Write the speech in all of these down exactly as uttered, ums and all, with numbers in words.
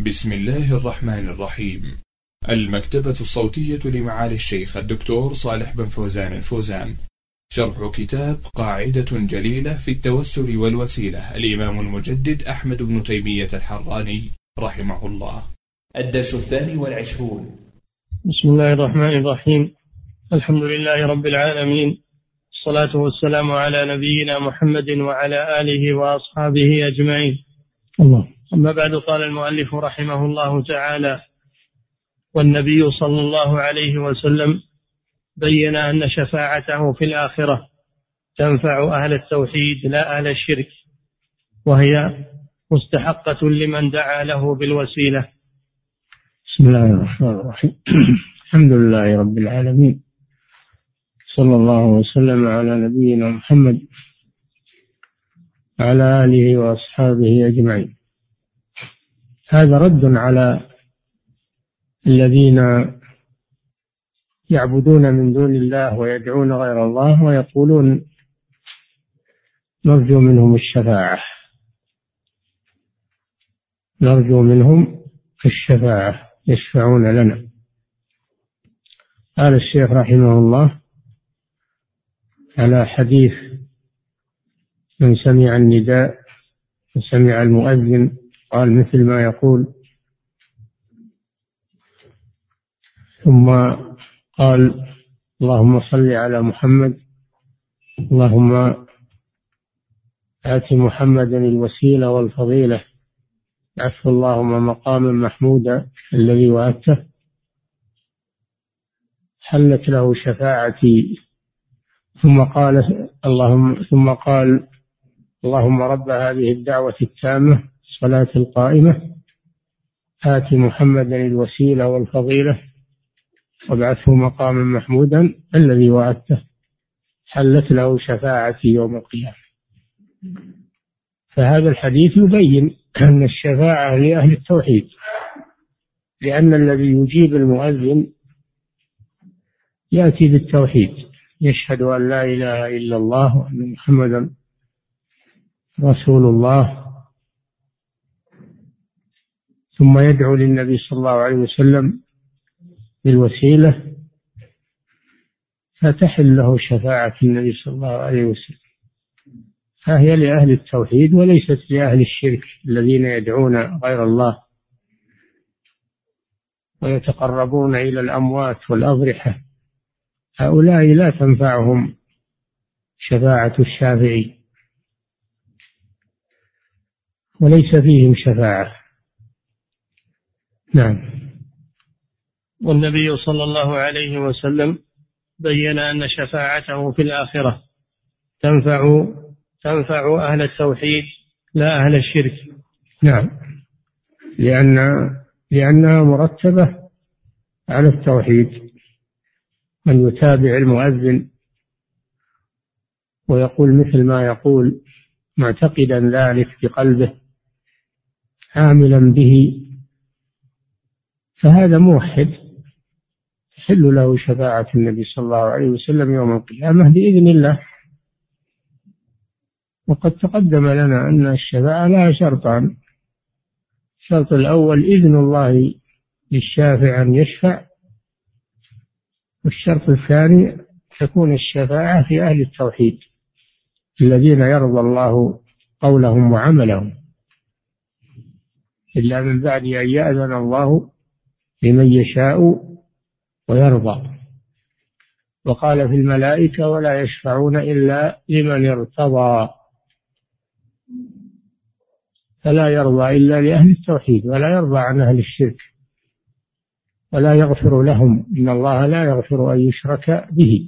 بسم الله الرحمن الرحيم. المكتبة الصوتية لمعالي الشيخ الدكتور صالح بن فوزان الفوزان، شرح كتاب قاعدة جليلة في التوسل والوسيلة، الإمام المجدد أحمد بن تيمية الحراني رحمه الله. الدرس الثاني والعشرون. بسم الله الرحمن الرحيم. الحمد لله رب العالمين، الصلاة والسلام على نبينا محمد وعلى آله وأصحابه أجمعين. الله. أما بعد، قال المؤلف رحمه الله تعالى: والنبي صلى الله عليه وسلم بين أن شفاعته في الآخرة تنفع أهل التوحيد لا أهل الشرك، وهي مستحقة لمن دعا له بالوسيلة. بسم الله الرحمن الرحيم. الحمد لله رب العالمين، صلى الله وسلم على نبينا محمد وعلى آله وأصحابه أجمعين. هذا رد على الذين يعبدون من دون الله ويدعون غير الله ويقولون نرجو منهم الشفاعة نرجو منهم الشفاعة يشفعون لنا. قال الشيخ رحمه الله على حديث من سمع النداء وسمع المؤذن قال مثل ما يقول، ثم قال اللهم صل على محمد، اللهم آت محمدا الوسيلة والفضيلة، عفو اللهم مقاما محمودا الذي وعدته، حلت له شفاعتي. ثم قال اللهم ثم قال اللهم رب هذه الدعوة التامة الصلاة القائمة، آت محمدا الوسيلة والفضيلة وابعثه مقاما محمودا الذي وعدته، حلت له شفاعتي يوم القيامة. فهذا الحديث يبين أن الشفاعة لأهل التوحيد، لأن الذي يجيب المؤذن يأتي بالتوحيد، يشهد أن لا إله إلا الله وأن محمدا رسول الله، ثم يدعو للنبي صلى الله عليه وسلم بالوسيلة فتحل له شفاعة النبي صلى الله عليه وسلم. فهي لأهل التوحيد وليست لأهل الشرك الذين يدعون غير الله ويتقربون إلى الأموات والأضرحة، هؤلاء لا تنفعهم شفاعة الشافعي وليس فيهم شفاعة. نعم. والنبي صلى الله عليه وسلم بين أن شفاعته في الآخرة تنفع تنفع أهل التوحيد لا أهل الشرك. نعم، لأن لأنها مرتبة على التوحيد. من يتابع المؤذن ويقول مثل ما يقول معتقدا ذلك بقلبه عاملا به، فهذا موحد تحل له شفاعة النبي صلى الله عليه وسلم يوم القيامة بإذن الله. وقد تقدم لنا أن الشفاعة لها شرطان: الشرط الأول إذن الله للشافع أن يشفع، والشرط الثاني تكون الشفاعة في أهل التوحيد الذين يرضى الله قولهم وعملهم، إلا من بعد أن يأذن الله لمن يشاء ويرضى. وقال في الملائكة ولا يشفعون إلا لمن ارتضى، فلا يرضى إلا لأهل التوحيد ولا يرضى عن أهل الشرك ولا يغفر لهم، إن الله لا يغفر أن يشرك به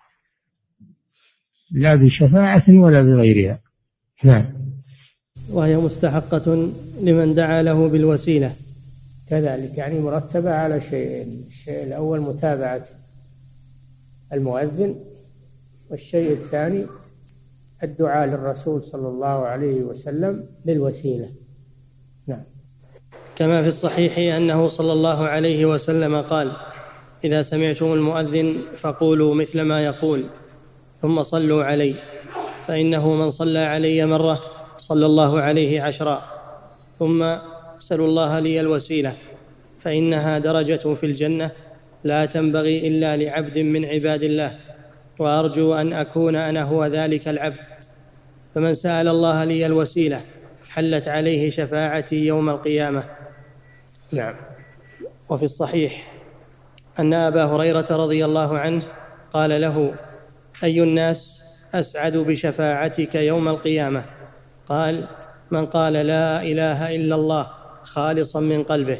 لا بشفاعة ولا بغيرها. نعم. وهي مستحقة لمن دعا له بالوسيلة كذلك، يعني مرتبة على شيئين: الشيء الأول متابعة المؤذن، والشيء الثاني الدعاء للرسول صلى الله عليه وسلم بالوسيلة. نعم. كما في الصحيح أنه صلى الله عليه وسلم قال: إذا سمعتم المؤذن فقولوا مثل ما يقول ثم صلوا علي، فإنه من صلى علي مرة صلى الله عليه عشرا، ثم سلوا الله لي الوسيلة فإنها درجة في الجنة لا تنبغي إلا لعبد من عباد الله، وأرجو أن أكون أنا هو ذلك العبد. فمن سأل الله لي الوسيلة حلت عليه شفاعتي يوم القيامة. نعم. وفي الصحيح أن أبا هريرة رضي الله عنه قال له: أي الناس أسعد بشفاعتك يوم القيامة؟ قال: من قال لا إله إلا الله خالصا من قلبه.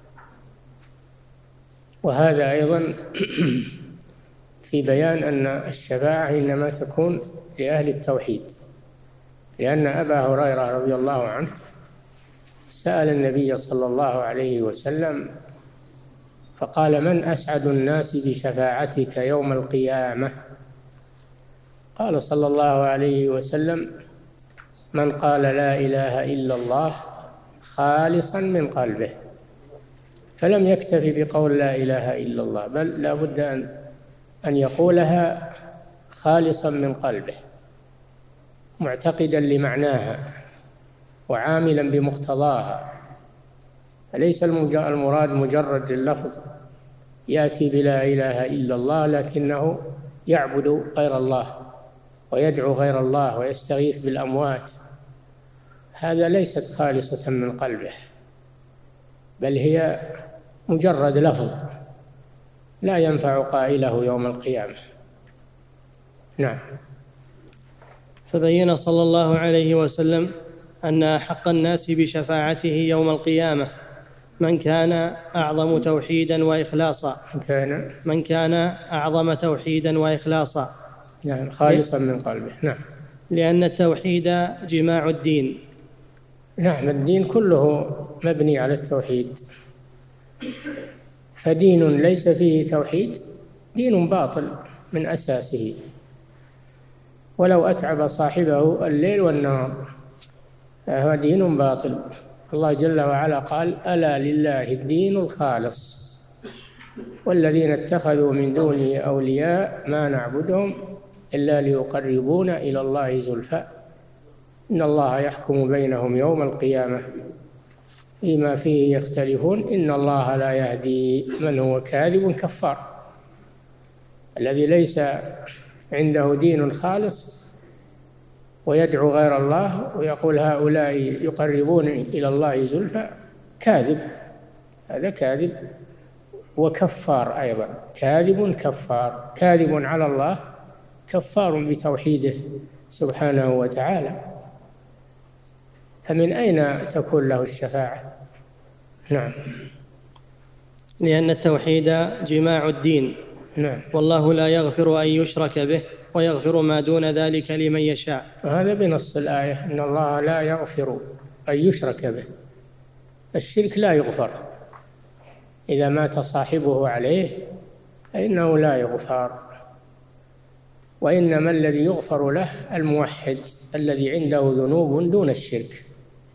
وهذا أيضا في بيان أن الشفاعة إنما تكون لأهل التوحيد، لأن أبا هريرة رضي الله عنه سأل النبي صلى الله عليه وسلم فقال: من أسعد الناس بشفاعتك يوم القيامة؟ قال صلى الله عليه وسلم: من قال لا إله إلا الله خالصا من قلبه. فلم يكتفي بقول لا إله إلا الله، بل لا بد أن أن يقولها خالصا من قلبه، معتقدا لمعناها وعاملا بمقتضاها. فليس المراد مجرد اللفظ يأتي بلا إله إلا الله لكنه يعبد غير الله ويدعو غير الله ويستغيث بالأموات، هذا ليست خالصة من قلبه، بل هي مجرد لفظ لا ينفع قائله يوم القيامة. نعم. فبين صلى الله عليه وسلم أن أحق الناس بشفاعته يوم القيامة من كان أعظم توحيدا وإخلاصا كان من كان أعظم توحيدا وإخلاصا يعني خالصا من قلبه. نعم. لأن التوحيد جماع الدين. نعم، الدين كله مبني على التوحيد، فدين ليس فيه توحيد دين باطل من أساسه، ولو أتعب صاحبه الليل والنهار فهو دين باطل. الله جل وعلا قال: ألا لله الدين الخالص والذين اتخذوا من دونه أولياء ما نعبدهم إلا ليقربونا إلى الله زلفى إن الله يحكم بينهم يوم القيامة فيما فيه يختلفون إن الله لا يهدي من هو كاذب كفار. الذي ليس عنده دين خالص ويدعو غير الله ويقول هؤلاء يقربون إلى الله زلفى كاذب، هذا كاذب وكفار أيضا، كاذب كفار، كاذب على الله كفار بتوحيده سبحانه وتعالى. فمن أين تكون له الشفاعة؟ نعم. لأن التوحيد جماع الدين. نعم. والله لا يغفر أن يشرك به ويغفر ما دون ذلك لمن يشاء. وهذا بنص الآية إن الله لا يغفر أن يشرك به. الشرك لا يغفر، إذا مات صاحبه عليه فإنه لا يغفر، وإنما الذي يغفر له الموحد الذي عنده ذنوب دون الشرك،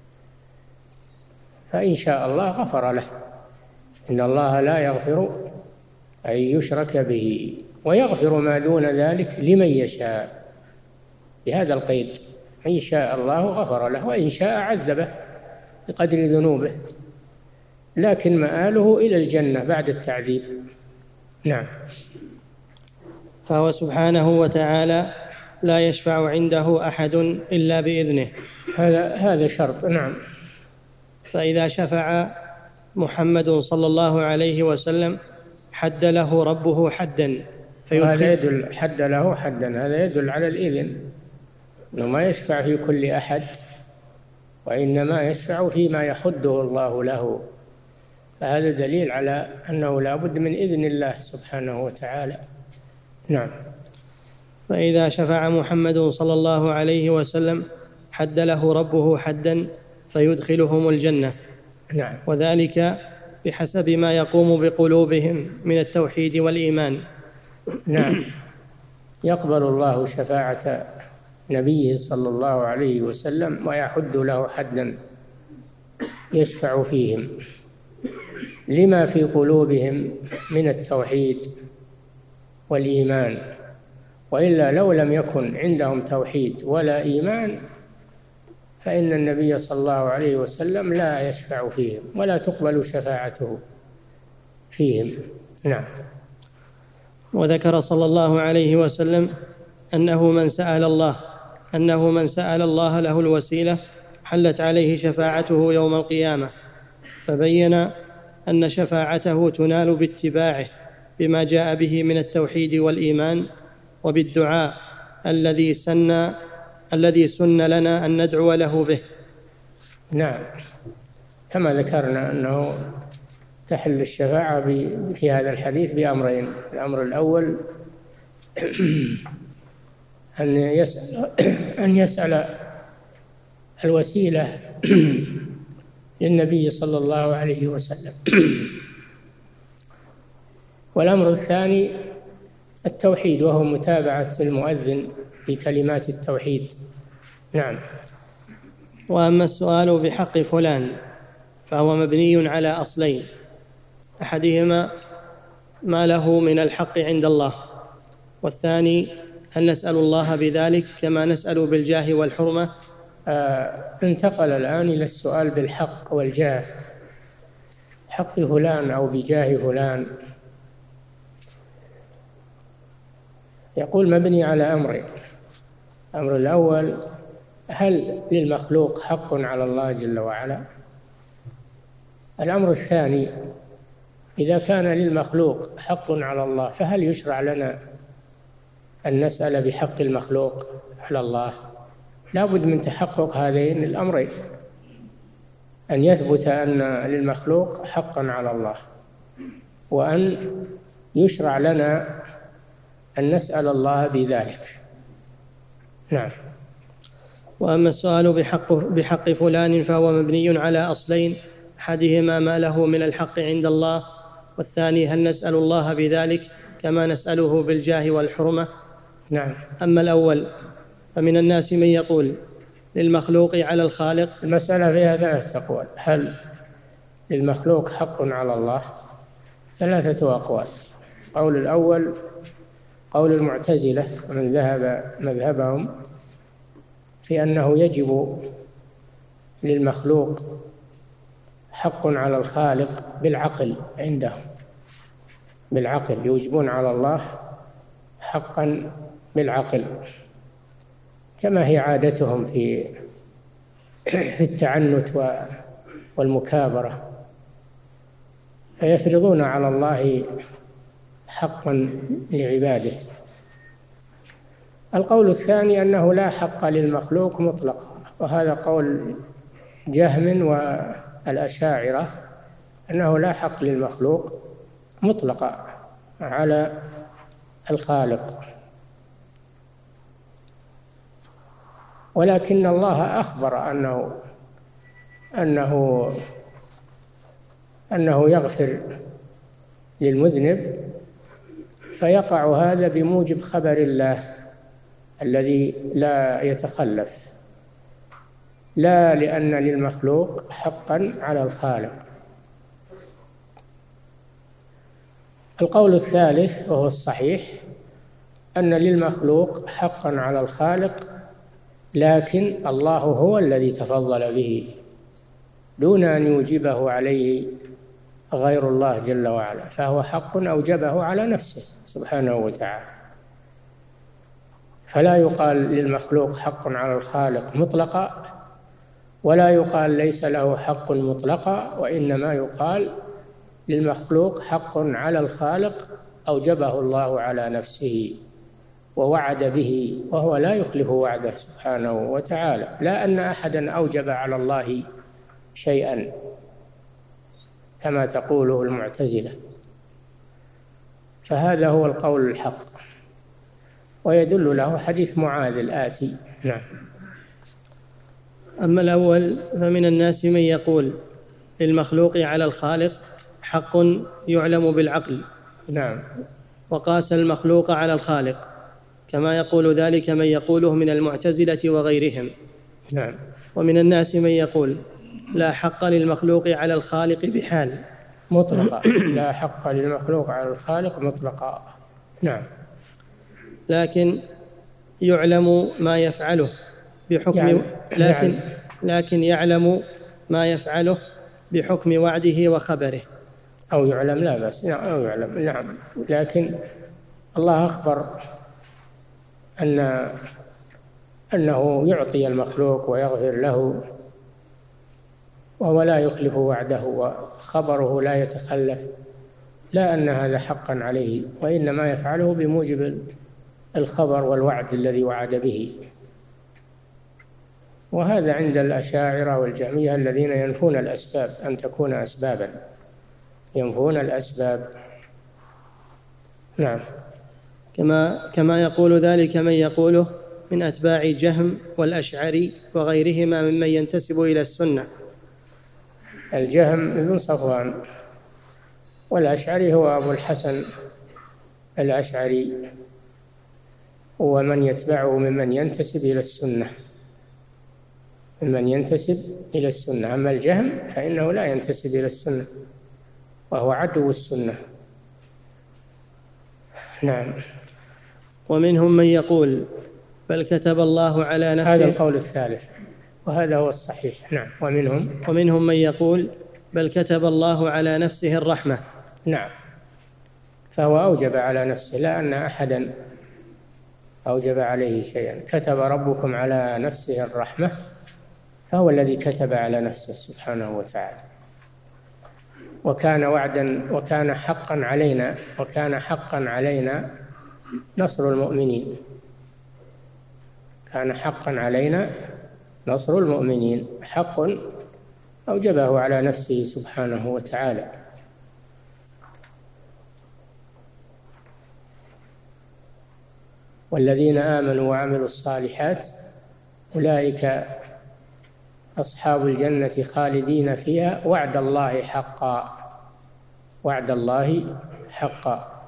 فإن شاء الله غفر له. إن الله لا يغفر أن يشرك به ويغفر ما دون ذلك لمن يشاء، بهذا القيد: إن شاء الله غفر له وإن شاء عذبه بقدر ذنوبه، لكن مآله إلى الجنة بعد التعذيب. نعم. فهو سبحانه وتعالى لا يشفع عنده أحد إلا بإذنه، هذا هذا شرط. نعم. فإذا شفع محمد صلى الله عليه وسلم حد له ربه حدا، هذا يدل حد له حدا، هذا يدل على الإذن، إنه ما يشفع في كل أحد وإنما يشفع فيما يحده الله له، فهذا دليل على أنه لا بد من إذن الله سبحانه وتعالى. نعم. فإذا شفع محمد صلى الله عليه وسلم حد له ربه حدا فيدخلهم الجنة. نعم. وذلك بحسب ما يقوم بقلوبهم من التوحيد والإيمان. نعم. يقبل الله شفاعة نبيه صلى الله عليه وسلم ويحد له حدا يشفع فيهم لما في قلوبهم من التوحيد والإيمان، وإلا لو لم يكن عندهم توحيد ولا إيمان فإن النبي صلى الله عليه وسلم لا يشفع فيهم ولا تقبل شفاعته فيهم. نعم. وذكر صلى الله عليه وسلم أنه من سأل الله أنه من سأل الله له الوسيلة حلت عليه شفاعته يوم القيامة، فبين أن شفاعته تنال باتباعه بما جاء به من التوحيد والإيمان، وبالدعاء الذي سن الذي سن لنا أن ندعو له به. نعم، كما ذكرنا أنه تحل الشفاعة في هذا الحديث بأمرين: الأمر الأول أن يسأل أن يسأل الوسيلة للنبي صلى الله عليه وسلم، والأمر الثاني التوحيد، وهو متابعة المؤذن في كلمات التوحيد. نعم. وأما السؤال بحق فلان فهو مبني على أصلين: أحدهما ما له من الحق عند الله، والثاني أن نسأل الله بذلك كما نسأل بالجاه والحرمة. آه انتقل الآن إلى السؤال بالحق والجاه، حق فلان أو بجاه فلان. يقول مبني على أمرين: الأمر الأول هل للمخلوق حق على الله جل وعلا؟ الأمر الثاني إذا كان للمخلوق حق على الله فهل يشرع لنا أن نسأل بحق المخلوق على الله؟ لا بد من تحقق هذين الأمرين: أن يثبت أن للمخلوق حقا على الله، وأن يشرع لنا أن نسأل الله بذلك. نعم. وأما السؤال بحق, بحق فلان فهو مبني على أصلين: أحدهما ما له من الحق عند الله، والثاني هل نسأل الله بذلك كما نسأله بالجاه والحرمة. نعم. أما الأول فمن الناس من يقول للمخلوق على الخالق. المسألة فيها ثلاثة أقوال: هل للمخلوق حق على الله؟ ثلاثة أقوال. قول الأول قول المعتزلة ومن ذهب مذهبهم في أنه يجب للمخلوق حق على الخالق بالعقل عندهم، بالعقل يوجبون على الله حقا بالعقل، كما هي عادتهم في في التعنت والمكابرة، فيفرضون على الله حقا لعباده. القول الثاني أنه لا حق للمخلوق مطلقا، وهذا قول جهم والأشاعرة، أنه لا حق للمخلوق مطلقا على الخالق، ولكن الله أخبر أنه أنه أنه يغفر للمذنب، فيقع هذا بموجب خبر الله الذي لا يتخلف، لا لأن للمخلوق حقا على الخالق. القول الثالث وهو الصحيح أن للمخلوق حقا على الخالق، لكن الله هو الذي تفضل به دون أن يوجبه عليه غير الله جل وعلا، فهو حق أوجبه على نفسه سبحانه وتعالى. فلا يقال للمخلوق حق على الخالق مطلقا، ولا يقال ليس له حق مطلقا، وإنما يقال للمخلوق حق على الخالق أوجبه الله على نفسه ووعد به، وهو لا يخلف وعده سبحانه وتعالى، لا أن أحدا أوجب على الله شيئا كما تقوله المعتزلة. فهذا هو القول الحق، ويدل له حديث معاذ الآتي. نعم. أما الأول فمن الناس من يقول للمخلوق على الخالق حق يعلم بالعقل. نعم. وقاس المخلوق على الخالق، كما يقول ذلك من يقوله من المعتزلة وغيرهم. نعم. ومن الناس من يقول لا حق للمخلوق على الخالق بحال مطلقا، لا حق للمخلوق على الخالق مطلقا. نعم. لكن يعلم ما يفعله بحكم يعني لكن يعني لكن يعلم ما يفعله بحكم وعده وخبره. أو يعلم، لا بس نعم أو يعلم، نعم، لكن الله أخبر أن أنه يعطي المخلوق ويغفر له، وهو لا يخلف وعده، وخبره لا يتخلف، لا أن هذا حقا عليه، وإنما يفعله بموجب الخبر والوعد الذي وعد به. وهذا عند الأشاعرة والجهمية الذين ينفون الأسباب أن تكون أسبابا، ينفون الأسباب. نعم. كما كما يقول ذلك من يقوله من أتباع جهم والأشعري وغيرهما ممن ينتسب إلى السنة. الجهم بن صفوان، والأشعري هو أبو الحسن الأشعري، ومن يتبعه ممن ينتسب إلى السنة، ممن ينتسب إلى السنة. أما الجهم فإنه لا ينتسب إلى السنة، وهو عدو السنة. نعم. ومنهم من يقول بل كتب الله على نفسه، هذا القول الثالث وهذا هو الصحيح. نعم. ومنهم ومنهم من يقول بل كتب الله على نفسه الرحمة. نعم، فهو أوجب على نفسه، لا أن أحدا أوجب عليه شيئا. كتب ربكم على نفسه الرحمة، فهو الذي كتب على نفسه سبحانه وتعالى. وكان وعدا وكان حقا علينا وكان حقا علينا نصر المؤمنين، كان حقا علينا نصر المؤمنين، حق أوجبه على نفسه سبحانه وتعالى. والذين آمنوا وعملوا الصالحات أولئك أصحاب الجنة خالدين فيها وعد الله حقا، وعد الله حقا.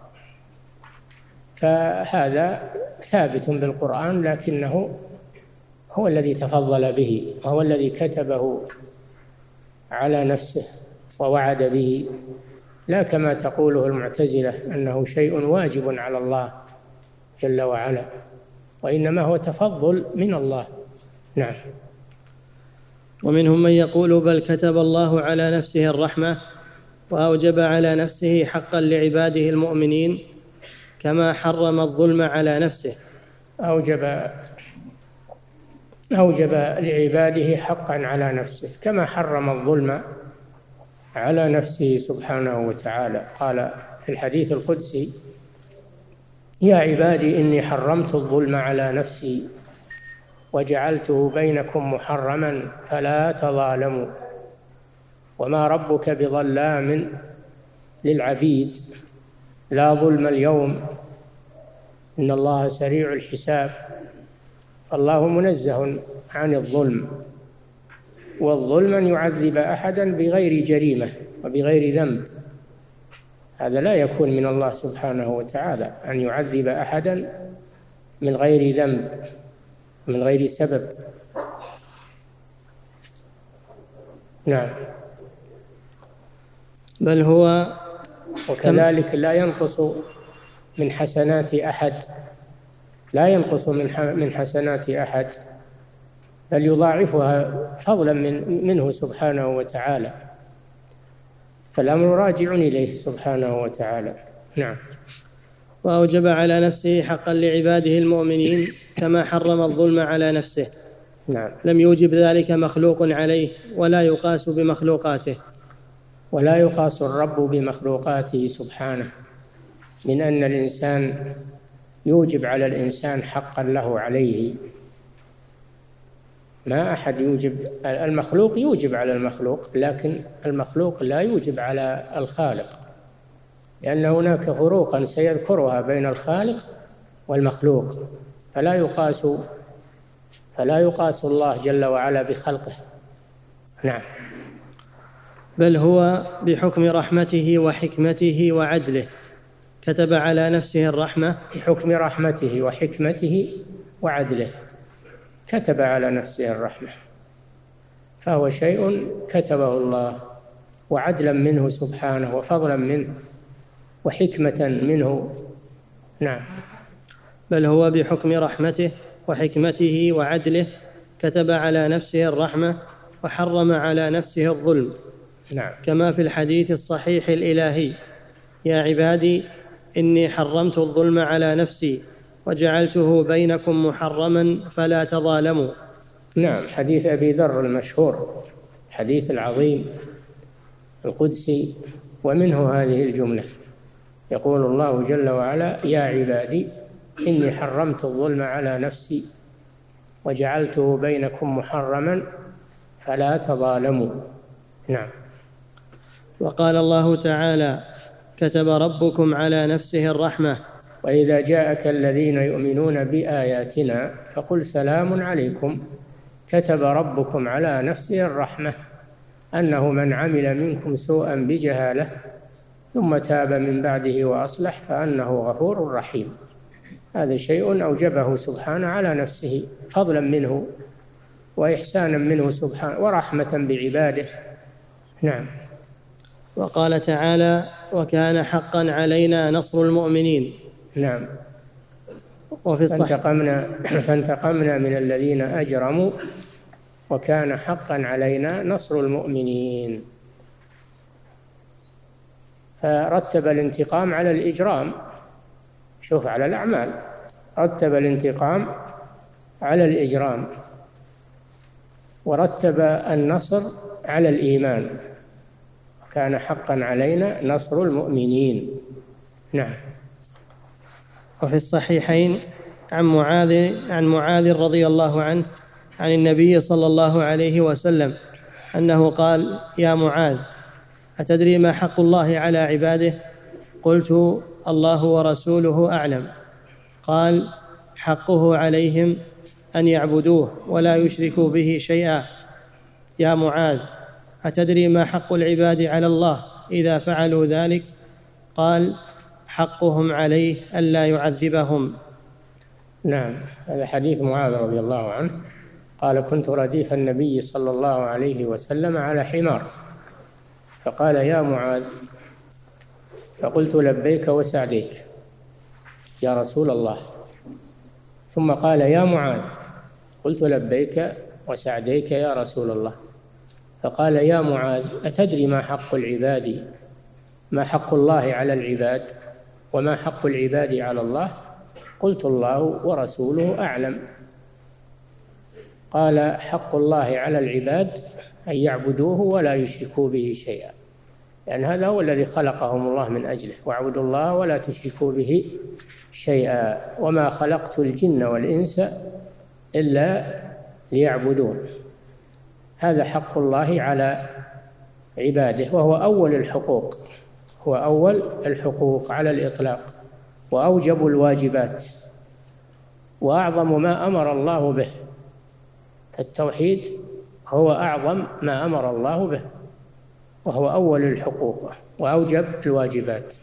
فهذا ثابت بالقرآن، لكنه هو الذي تفضل به، وهو الذي كتبه على نفسه ووعد به، لا كما تقوله المعتزلة أنه شيء واجب على الله جل وعلا، وإنما هو تفضل من الله. نعم. ومنهم من يقول بل كتب الله على نفسه الرحمة وأوجب على نفسه حقا لعباده المؤمنين كما حرم الظلم على نفسه. أوجب أوجب لعباده حقا على نفسه كما حرم الظلم على نفسه سبحانه وتعالى. قال في الحديث القدسي: يا عبادي إني حرمت الظلم على نفسي وجعلته بينكم محرما فلا تظالموا وما ربك بظلام للعبيد لا ظلم اليوم إن الله سريع الحساب. الله منزه عن الظلم، والظلم أن يعذب أحدا بغير جريمة وبغير ذنب، هذا لا يكون من الله سبحانه وتعالى، أن يعذب أحدا من غير ذنب من غير سبب. نعم. بل هو وكذلك لا ينقص من حسنات أحد، لا ينقص من حسنات أحد، بل يضاعفها فضلا من منه سبحانه وتعالى، فالأمر راجع إليه سبحانه وتعالى. نعم. وأوجب على نفسه حقا لعباده المؤمنين كما حرم الظلم على نفسه. نعم. لم يوجب ذلك مخلوق عليه ولا يقاس بمخلوقاته، ولا يقاس الرب بمخلوقاته سبحانه، من أن الإنسان يوجب على الإنسان حقا له عليه. ما أحد يوجب، المخلوق يوجب على المخلوق، لكن المخلوق لا يوجب على الخالق، لأن هناك فروقا سيذكرها بين الخالق والمخلوق، فلا يقاس فلا يقاس الله جل وعلا بخلقه. نعم. بل هو بحكم رحمته وحكمته وعدله كتب على نفسه الرحمة. بحكم رحمته وحكمته وعدله كتب على نفسه الرحمة، فهو شيء كتبه الله، وعدلا منه سبحانه وفضلا منه وحكمة منه. نعم. بل هو بحكم رحمته وحكمته وعدله كتب على نفسه الرحمة وحرم على نفسه الظلم. نعم. كما في الحديث الصحيح الإلهي: يا عبادي إني حرمت الظلم على نفسي وجعلته بينكم محرما فلا تظالموا. نعم، حديث أبي ذر المشهور، حديث العظيم القدسي، ومنه هذه الجملة: يقول الله جل وعلا: يا عبادي إني حرمت الظلم على نفسي وجعلته بينكم محرما فلا تظالموا. نعم. وقال الله تعالى: كتب ربكم على نفسه الرحمة: وإذا جاءك الذين يؤمنون بآياتنا فقل سلام عليكم كتب ربكم على نفسه الرحمة أنه من عمل منكم سوءا بجهالة ثم تاب من بعده وأصلح فأنه غفور رحيم. هذا شيء أوجبه سبحانه على نفسه فضلا منه وإحسانا منه سبحانه ورحمة بعباده. نعم. وقال تعالى: وكان حقا علينا نصر المؤمنين. نعم. وفي الصحيح: فانتقمنا, فانتقمنا من الذين أجرموا وكان حقا علينا نصر المؤمنين. فرتب الانتقام على الإجرام، شوف، على الأعمال، رتب الانتقام على الإجرام، ورتب النصر على الإيمان. كان حقا علينا نصر المؤمنين. نعم. وفي الصحيحين عن معاذ عن معاذ رضي الله عنه عن النبي صلى الله عليه وسلم أنه قال: يا معاذ، أتدري ما حق الله على عباده؟ قلت: الله ورسوله أعلم. قال: حقه عليهم أن يعبدوه ولا يشركوا به شيئا. يا معاذ، أتدري ما حق العباد على الله إذا فعلوا ذلك؟ قال: حقهم عليه ألا يعذبهم. نعم. هذا حديث معاذ رضي الله عنه قال: كنت رديف النبي صلى الله عليه وسلم على حمار، فقال: يا معاذ، فقلت: لبيك وسعديك يا رسول الله. ثم قال: يا معاذ، قلت: لبيك وسعديك يا رسول الله. فقال: يا معاذ، أتدري ما حق العباد ما حق الله على العباد وما حق العباد على الله؟ قلت: الله ورسوله أعلم. قال: حق الله على العباد أن يعبدوه ولا يشركوا به شيئا، لأن هذا هو الذي خلقهم الله من أجله: واعبدوا الله ولا تشركوا به شيئا وما خلقت الجن والإنس إلا ليعبدون. هذا حق الله على عباده، وهو أول الحقوق، هو أول الحقوق على الإطلاق، وأوجب الواجبات، وأعظم ما أمر الله به. التوحيد هو أعظم ما أمر الله به، وهو أول الحقوق وأوجب الواجبات،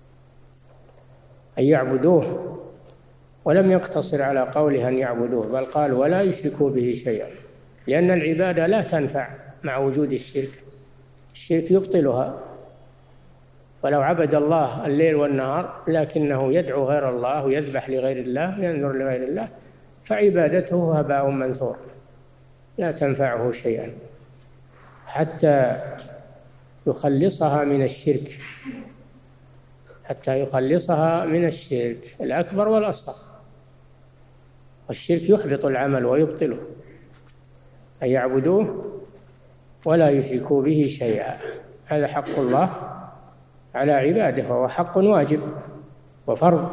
أن يعبدوه. ولم يقتصر على قوله أن يعبدوه، بل قال: ولا يشركوا به شيئا، لأن العبادة لا تنفع مع وجود الشرك، الشرك يبطلها. ولو عبد الله الليل والنهار لكنه يدعو غير الله ويذبح لغير الله وينذر لغير الله فعبادته هباء منثور لا تنفعه شيئا حتى يخلصها من الشرك، حتى يخلصها من الشرك الأكبر والأصغر. والشرك يحبط العمل ويبطله. أن يعبدوه ولا يشركوا به شيئا، هذا حق الله على عباده، وهو حق واجب وفرض.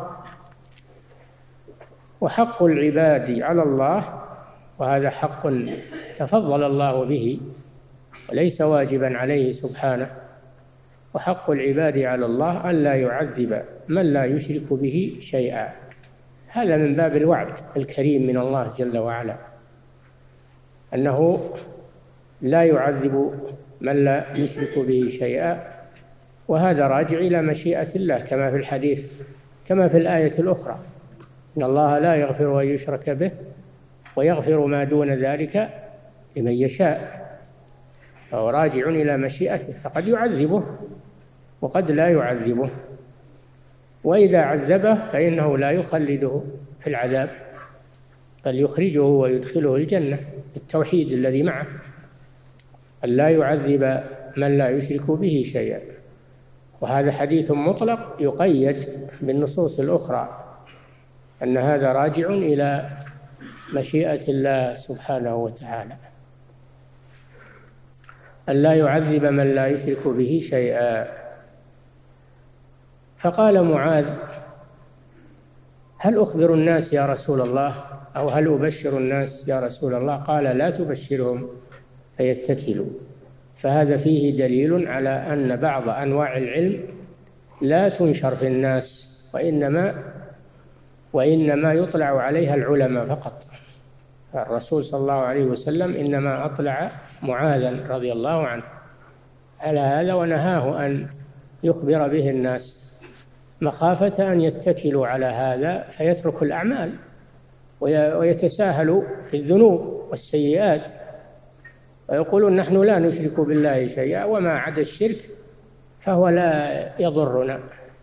وحق العباد على الله، وهذا حق تفضل الله به وليس واجبا عليه سبحانه. وحق العباد على الله أن لا يعذب من لا يشرك به شيئا، هذا من باب الوعد الكريم من الله جل وعلا، أنه لا يعذب من لا يشرك به شيئا. وهذا راجع إلى مشيئة الله كما في الحديث، كما في الآية الأخرى: إن الله لا يغفر أن يشرك به ويغفر ما دون ذلك لمن يشاء. فهو راجع إلى مشيئته، فقد يعذبه وقد لا يعذبه، وإذا عذبه فإنه لا يخلده في العذاب، بل يخرجه ويدخله الجنة بالتوحيد الذي معه، أن لا يعذب من لا يشرك به شيئا. وهذا حديث مطلق يقيد بالنصوص الأخرى أن هذا راجع إلى مشيئة الله سبحانه وتعالى، أن لا يعذب من لا يشرك به شيئا. فقال معاذ: هل أخبر الناس يا رسول الله، أو هل أبشر الناس يا رسول الله؟ قال: لا تبشرهم فيتكلوا. فهذا فيه دليل على أن بعض أنواع العلم لا تنشر في الناس، وإنما وإنما يطلع عليها العلماء فقط. الرسول صلى الله عليه وسلم إنما أطلع معاذا رضي الله عنه على هذا، ونهاه أن يخبر به الناس مخافة أن يتكلوا على هذا فيتركوا الأعمال ويتساهلوا في الذنوب والسيئات، ويقولون: نحن لا نشرك بالله شيئا، وما عدا الشرك فهو لا يضرنا،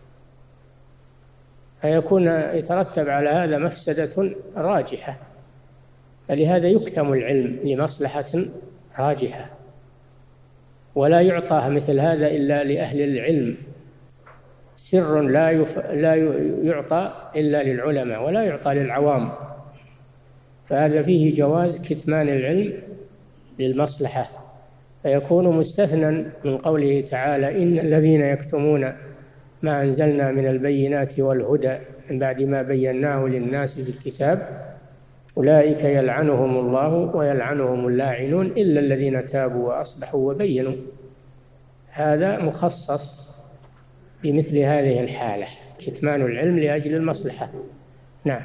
فيكون يترتب على هذا مفسدة راجحة. فلهذا يكتم العلم لمصلحة راجحة، ولا يعطى مثل هذا إلا لأهل العلم، سر لا يف... لا يعطى إلا للعلماء ولا يعطى للعوام. فهذا فيه جواز كتمان العلم للمصلحة، فيكون مستثنى من قوله تعالى: إن الذين يكتمون ما أنزلنا من البينات والهدى من بعد ما بيناه للناس في الكتاب أولئك يلعنهم الله ويلعنهم اللاعنون إلا الذين تابوا وأصلحوا وبينوا. هذا مخصص بمثل هذه الحالة، كتمان العلم لأجل المصلحة. نعم.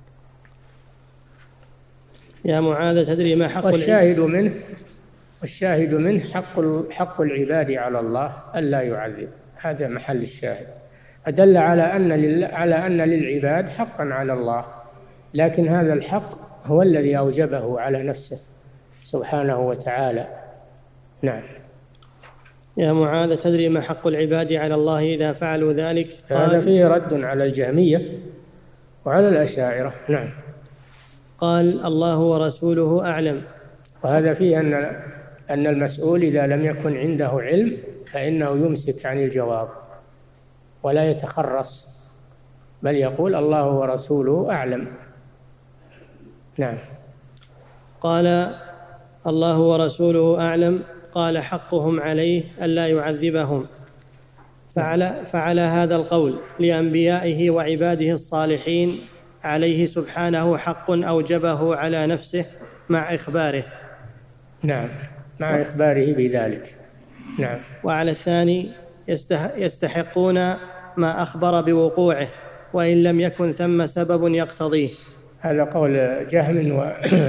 يا معاذ تدري ما حق والشاهد منه والشاهد منه حق حق العباد على الله ألا يعذب، هذا محل الشاهد. أدل على أن لله على أن للعباد حقا على الله، لكن هذا الحق هو الذي أوجبه على نفسه سبحانه وتعالى. نعم. يا معاذ تدري ما حق العباد على الله إذا فعلوا ذلك؟ هذا فيه رد على الجهمية وعلى الأشاعرة. نعم. قال: الله ورسوله أعلم. وهذا فيه أن أن المسؤول إذا لم يكن عنده علم فإنه يمسك عن الجواب ولا يتخرص، بل يقول: الله ورسوله أعلم. نعم. قال: الله ورسوله أعلم. قال: حقهم عليه ألا يعذبهم. فعلى, فعلى هذا القول لأنبيائه وعباده الصالحين عليه سبحانه حق أوجبه على نفسه مع إخباره. نعم، مع إخباره بذلك. نعم. وعلى الثاني يستحقون ما أخبر بوقوعه وإن لم يكن ثم سبب يقتضيه. هذا قول جهم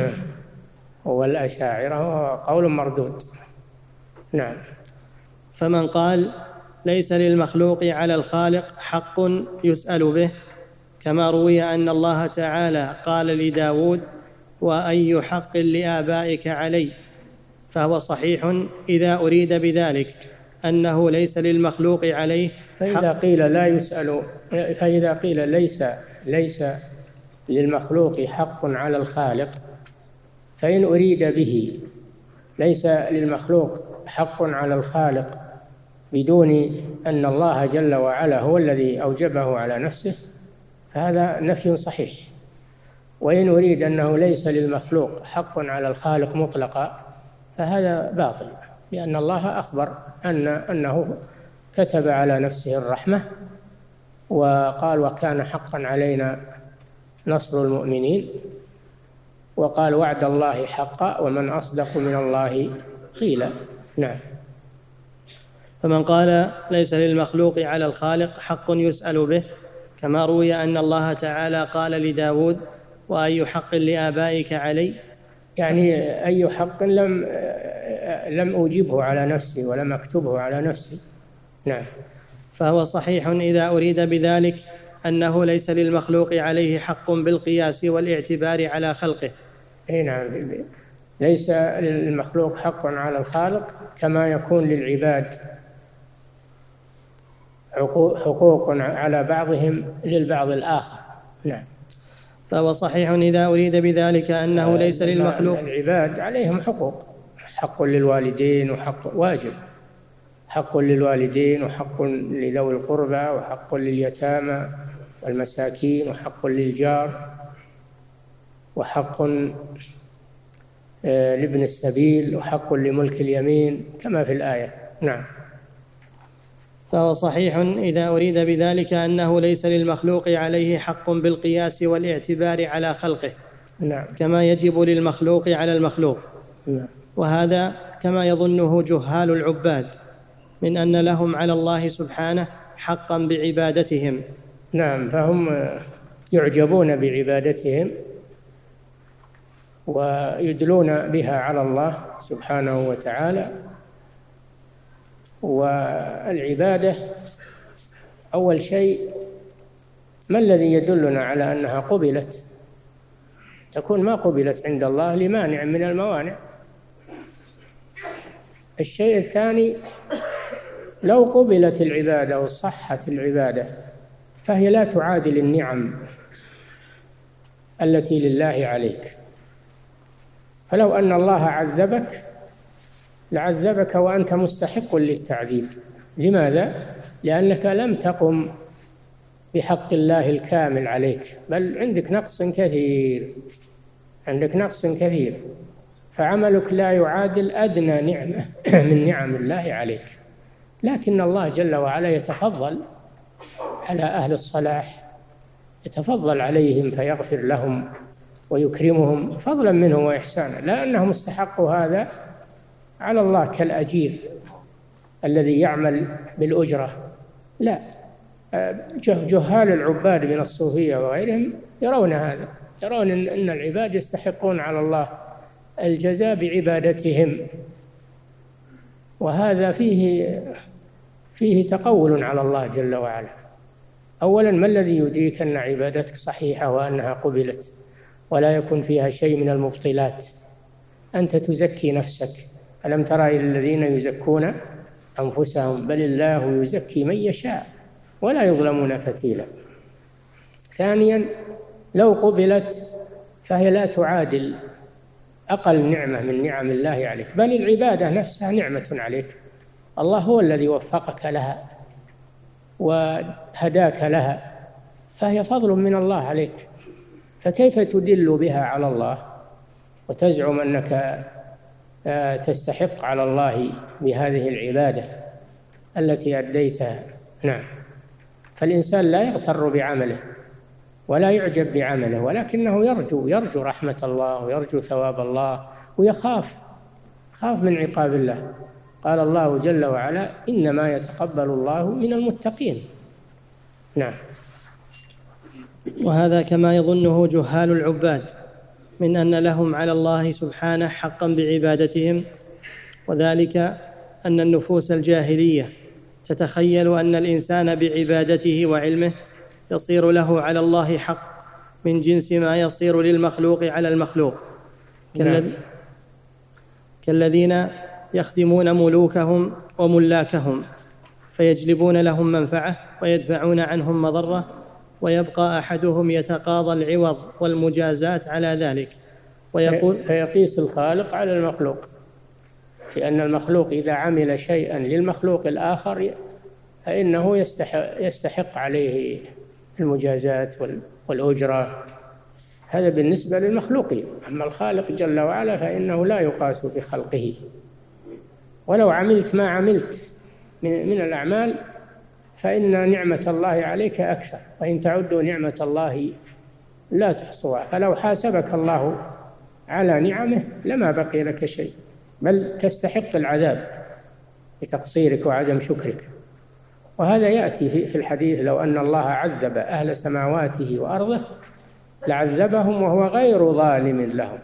والأشاعرة وقول مردود. نعم. فمن قال: ليس للمخلوق على الخالق حق يسأل به، كما روي أن الله تعالى قال لداود: وأي حق لآبائك علي، فهو صحيح إذا أريد بذلك أنه ليس للمخلوق عليه حق. فإذا قيل لا يسأل فإذا قيل ليس ليس للمخلوق حق على الخالق، فإن أريد به ليس للمخلوق حق على الخالق بدون أن الله جل وعلا هو الذي أوجبه على نفسه، فهذا نفي صحيح. وإن أريد أنه ليس للمخلوق حق على الخالق مطلقا فهذا باطل، لأن الله أخبر أن أنه كتب على نفسه الرحمة، وقال: وكان حقا علينا نصر المؤمنين، وقال: وعد الله حقا ومن أصدق من الله قيلا. نعم. فمن قال: ليس للمخلوق على الخالق حق يسأل به، كما روي أن الله تعالى قال لداود: وأي حق لآبائك علي، يعني أي حق لم لم أوجبه على نفسي ولم أكتبه على نفسي. نعم. فهو صحيح إذا أريد بذلك أنه ليس للمخلوق عليه حق بالقياس والاعتبار على خلقه. أي نعم، ليس للمخلوق حق على الخالق كما يكون للعباد حقوق على بعضهم للبعض الآخر. نعم. فهو صحيح إذا أريد بذلك أنه ليس للمخلوق. العباد عليهم حقوق، حق للوالدين وحق واجب، حق للوالدين وحق لذوي القربى وحق لليتامى والمساكين وحق للجار وحق لابن السبيل وحق لملك اليمين كما في الآية. نعم. فهو صحيح إذا أريد بذلك أنه ليس للمخلوق عليه حق بالقياس والاعتبار على خلقه. نعم. كما يجب للمخلوق على المخلوق. نعم. وهذا كما يظنه جهال العباد من أن لهم على الله سبحانه حقا بعبادتهم. نعم، فهم يعجبون بعبادتهم ويدلون بها على الله سبحانه وتعالى. والعبادة أول شيء ما الذي يدلنا على أنها قبلت؟ تكون ما قبلت عند الله لمانع من الموانع. الشيء الثاني لو قبلت العبادة وصحت العبادة فهي لا تعادل النعم التي لله عليك. فلو أن الله عذبك لعذبك وأنت مستحق للتعذيب. لماذا؟ لأنك لم تقم بحق الله الكامل عليك، بل عندك نقص كثير، عندك نقص كثير، فعملك لا يعادل أدنى نعمة من نعم الله عليك. لكن الله جل وعلا يتفضل على أهل الصلاح، يتفضل عليهم فيغفر لهم ويكرمهم فضلا منه وإحسانا، لا أنهم استحقوا هذا على الله كالأجير الذي يعمل بالأجرة، لا. جهال العباد من الصوفية وغيرهم يرون هذا، يرون أن العباد يستحقون على الله الجزاء بعبادتهم، وهذا فيه فيه تقول على الله جل وعلا. أولا، ما الذي يدريك أن عبادتك صحيحة وأنها قبلت ولا يكون فيها شيء من المبطلات؟ أنت تزكي نفسك. ألم ترى إلى الذين يزكون أنفسهم بل الله يزكي من يشاء ولا يظلمون فتيلا. ثانيا، لو قبلت فهي لا تعادل أقل نعمة من نعم الله عليك، بل العبادة نفسها نعمة عليك. الله هو الذي وفقك لها وهداك لها، فهي فضل من الله عليك، فكيف تدل بها على الله وتزعم أنك تستحق على الله بهذه العبادة التي أديتها؟ نعم. فالإنسان لا يغتر بعمله ولا يعجب بعمله، ولكنه يرجو يرجو رحمة الله ويرجو ثواب الله ويخاف خاف من عقاب الله. قال الله جل وعلا: إنما يتقبل الله من المتقين. نعم. وهذا كما يظنه جهال العباد من أن لهم على الله سبحانه حقا بعبادتهم، وذلك أن النفوس الجاهلية تتخيل أن الإنسان بعبادته وعلمه يصير له على الله حق من جنس ما يصير للمخلوق على المخلوق، نعم. كالذين يخدمون ملوكهم وملاكهم فيجلبون لهم منفعة ويدفعون عنهم مضرة، ويبقى أحدهم يتقاضى العوض والمجازات على ذلك، ويقول فيقيس الخالق على المخلوق، لأن المخلوق إذا عمل شيئا للمخلوق الآخر فإنه يستحق, يستحق عليه المجازات والأجرة. هذا بالنسبة للمخلوقين. أما الخالق جل وعلا فإنه لا يقاس بخلقه. ولو عملت ما عملت من الأعمال فإن نعمة الله عليك أكثر، وإن تعدوا نعمة الله لا تحصوها. فلو حاسبك الله على نعمه لما بقي لك شيء، بل تستحق العذاب لتقصيرك وعدم شكرك. وهذا يأتي في الحديث: لو أن الله عذب أهل سماواته وأرضه لعذبهم وهو غير ظالم لهم،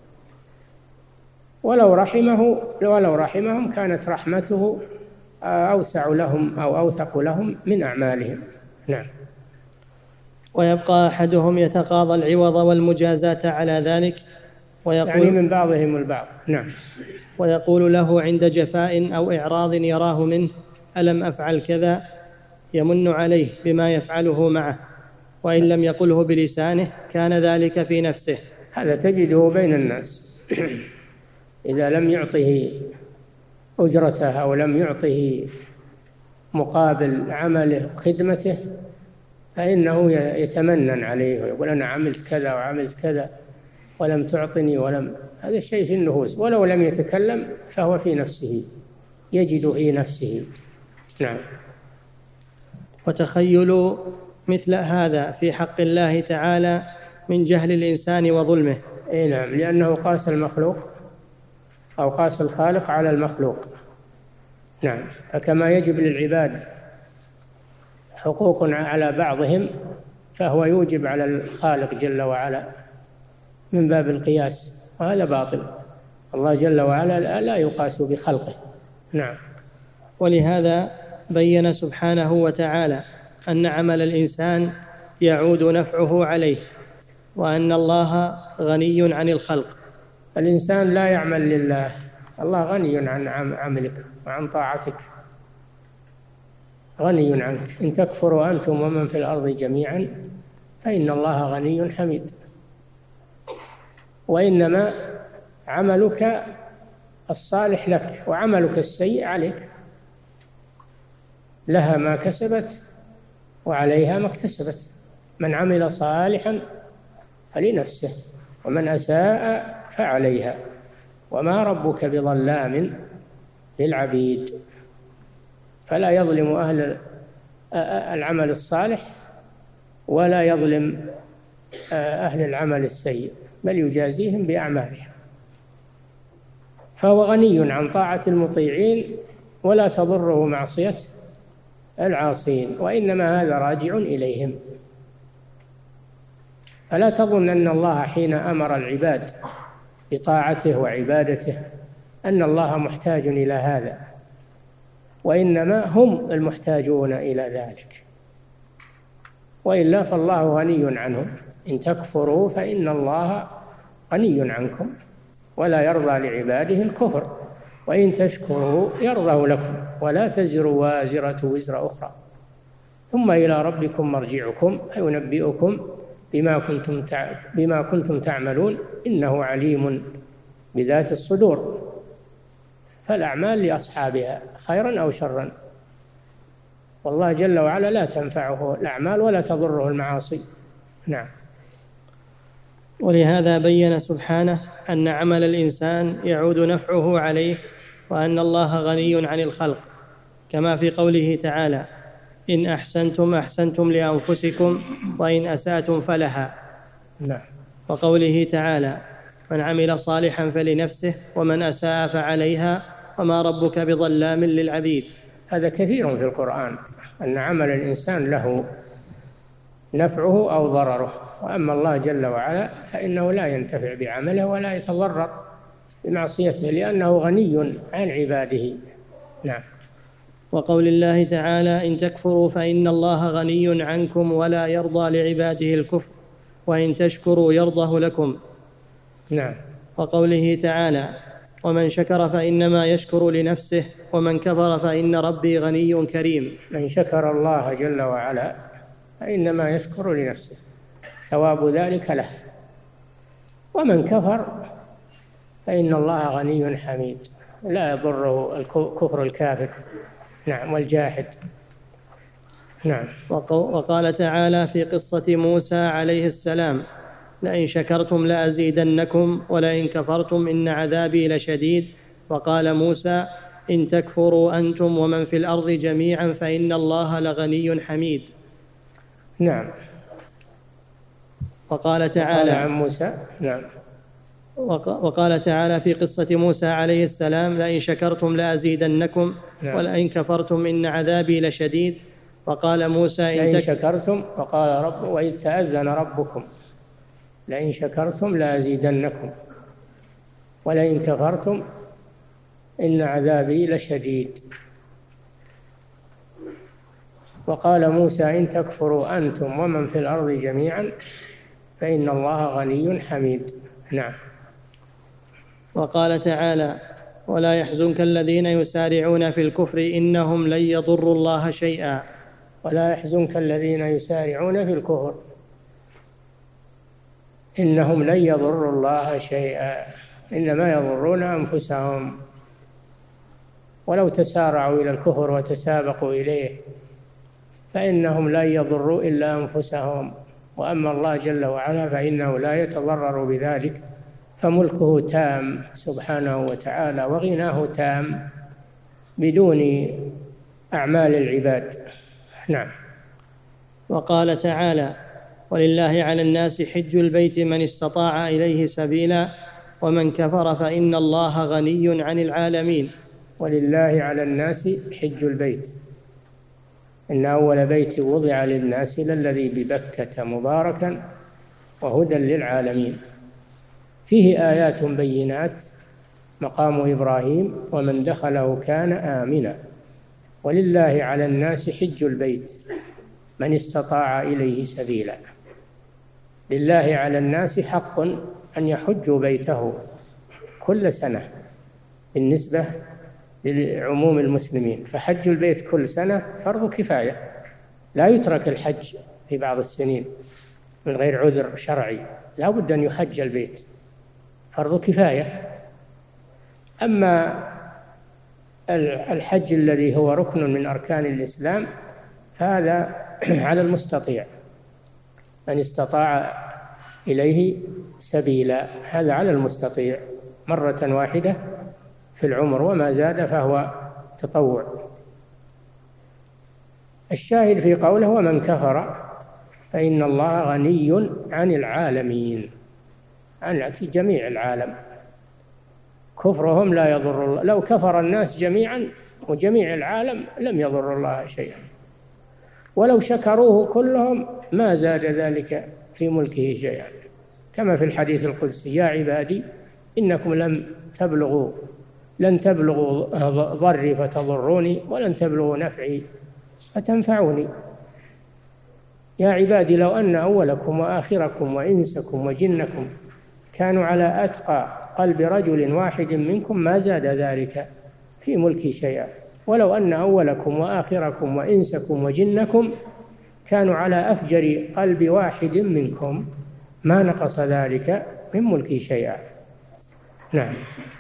ولو رحمه ولو رحمهم كانت رحمته أوسع لهم أو أوثق لهم من أعمالهم. نعم. ويبقى أحدهم يتقاضى العوض والمجازات على ذلك، ويقول يعني من بعضهم البعض. نعم. ويقول له عند جفاء أو إعراض يراه منه: ألم أفعل كذا؟ يمن عليه بما يفعله معه، وإن لم يقله بلسانه كان ذلك في نفسه. هذا تجده بين الناس. إذا لم يعطه أجرته أو لم يعطه مقابل عمله وخدمته فإنه يتمنن عليه ويقول أنا عملت كذا وعملت كذا ولم تعطني ولم. هذا الشيء في النفوس، ولو لم يتكلم فهو في نفسه، يجد في نفسه. نعم. وتخيل مثل هذا في حق الله تعالى من جهل الإنسان وظلمه. إيه نعم، لأنه قاس المخلوق أو قاس الخالق على المخلوق. نعم. فكما يجب للعباد حقوق على بعضهم فهو يوجب على الخالق جل وعلا من باب القياس، وهذا باطل. الله جل وعلا لا يقاس بخلقه. نعم. ولهذا بين سبحانه وتعالى أن عمل الإنسان يعود نفعه عليه، وأن الله غني عن الخلق. الإنسان لا يعمل لله، الله غني عن عملك وعن طاعتك، غني عنك. إن تكفروا أنتم ومن في الأرض جميعا فإن الله غني حميد. وإنما عملك الصالح لك وعملك السيء عليك، لها ما كسبت وعليها ما اكتسبت. من عمل صالحا فلنفسه ومن أساء فعليها وما ربك بظلام للعبيد. فلا يظلم أهل العمل الصالح ولا يظلم أهل العمل السيء، بل يجازيهم بأعمالهم. فهو غني عن طاعة المطيعين ولا تضره معصية العاصين، وإنما هذا راجع إليهم. فلا تظن أن الله حين أمر العباد بطاعته وعبادته أن الله محتاج إلى هذا، وإنما هم المحتاجون إلى ذلك، وإلا فالله غني عنهم. إن تكفروا فإن الله غني عنكم ولا يرضى لعباده الكفر، وإن تشكروا يرضه لكم ولا تزر وازرة وزر أخرى، ثم إلى ربكم مرجعكم فينبئكم بما كنتم بما كنتم تعملون إنه عليم بذات الصدور. فالأعمال لأصحابها خيرا أو شرا، والله جل وعلا لا تنفعه الأعمال ولا تضره المعاصي. نعم. ولهذا بين سبحانه أن عمل الإنسان يعود نفعه عليه، وأن الله غني عن الخلق، كما في قوله تعالى: إن أحسنتم أحسنتم لأنفسكم وإن أسأتم فلها. نعم. وقوله تعالى: من عمل صالحا فلنفسه ومن أساء فعليها وما ربك بظلام للعبيد. هذا كثير في القرآن، أن عمل الإنسان له نفعه أو ضرره، وأما الله جل وعلا فإنه لا ينتفع بعمله ولا يتضرر بمعصيته لأنه غني عن عباده. نعم. وقول الله تعالى: إن تكفروا فإن الله غني عنكم ولا يرضى لعباده الكفر وإن تشكروا يرضه لكم. نعم. وقوله تعالى: ومن شكر فإنما يشكر لنفسه ومن كفر فإن ربي غني كريم. من شكر الله جل وعلا فإنما يشكر لنفسه، ثواب ذلك له. ومن كفر فإن الله غني حميد، لا يضره كفر الكافر. نعم. والجاحد. نعم. وقال تعالى في قصة موسى عليه السلام: لئن شكرتم لأزيدنكم ولئن كفرتم إن عذابي لشديد. وقال موسى: إن تكفروا أنتم ومن في الأرض جميعا فإن الله لغني حميد. نعم. وقال تعالى عن موسى. نعم. وقال تعالى في قصة موسى عليه السلام: لئن شكرتم لأزيدنكم نعم. ولئن كفرتم إن عذابي لشديد. وقال موسى: إن لئن شكرتم، وقال رب وإذ تأذن ربكم لئن شكرتم لأزيدنكم ولئن كفرتم إن عذابي لشديد. وقال موسى: إن تكفروا أنتم ومن في الأرض جميعا فإن الله غني حميد. نعم. وقال تعالى: ولا يحزنك الذين يسارعون في الكفر إنهم لن يضروا الله شيئا. ولا يحزنك الذين يسارعون في الكفر إنهم لن يضروا الله شيئا إنما يضرون أنفسهم ولو تسارعوا إلى الكفر وتسابقوا إليه فإنهم لن يضروا إلا أنفسهم، وأما الله جل وعلا فإنه لا يتضرر بذلك، فملكه تام سبحانه وتعالى وغناه تام بدون أعمال العباد. نعم. وقال تعالى: ولله على الناس حج البيت من استطاع إليه سبيلا ومن كفر فإن الله غني عن العالمين. ولله على الناس حج البيت، إن أول بيت وضع للناس للذي ببكة مباركا وهدى للعالمين، فيه آيات بينات مقام إبراهيم ومن دخله كان آمنا. ولله على الناس حج البيت من استطاع إليه سبيلا. لله على الناس حق أن يحجوا بيته كل سنة بالنسبة لعموم المسلمين، فحج البيت كل سنة فرض كفاية، لا يترك الحج في بعض السنين من غير عذر شرعي، لا بد أن يحج البيت، فرض كفاية. أما الحج الذي هو ركن من أركان الإسلام فهذا على المستطيع، من استطاع إليه سبيلا، هذا على المستطيع مرة واحدة في العمر، وما زاد فهو تطوع. الشاهد في قوله ومن كفر فإن الله غني عن العالمين، عن جميع العالم، كفرهم لا يضر الله، لو كفر الناس جميعا وجميع العالم لم يضر الله شيئا، ولو شكروه كلهم ما زاد ذلك في ملكه شيئا، كما في الحديث القدسي: يا عبادي إنكم لم تبلغوا لن تبلغوا ضري فتضروني ولن تبلغوا نفعي فتنفعوني. يا عبادي لو أن أولكم وآخركم وإنسكم وجنكم كانوا على أتقى قلب رجل واحد منكم ما زاد ذلك في ملكي شيئا، ولو أن أولكم وآخركم وإنسكم وجنكم كانوا على أفجر قلب واحد منكم ما نقص ذلك من ملكي شيئا. نعم.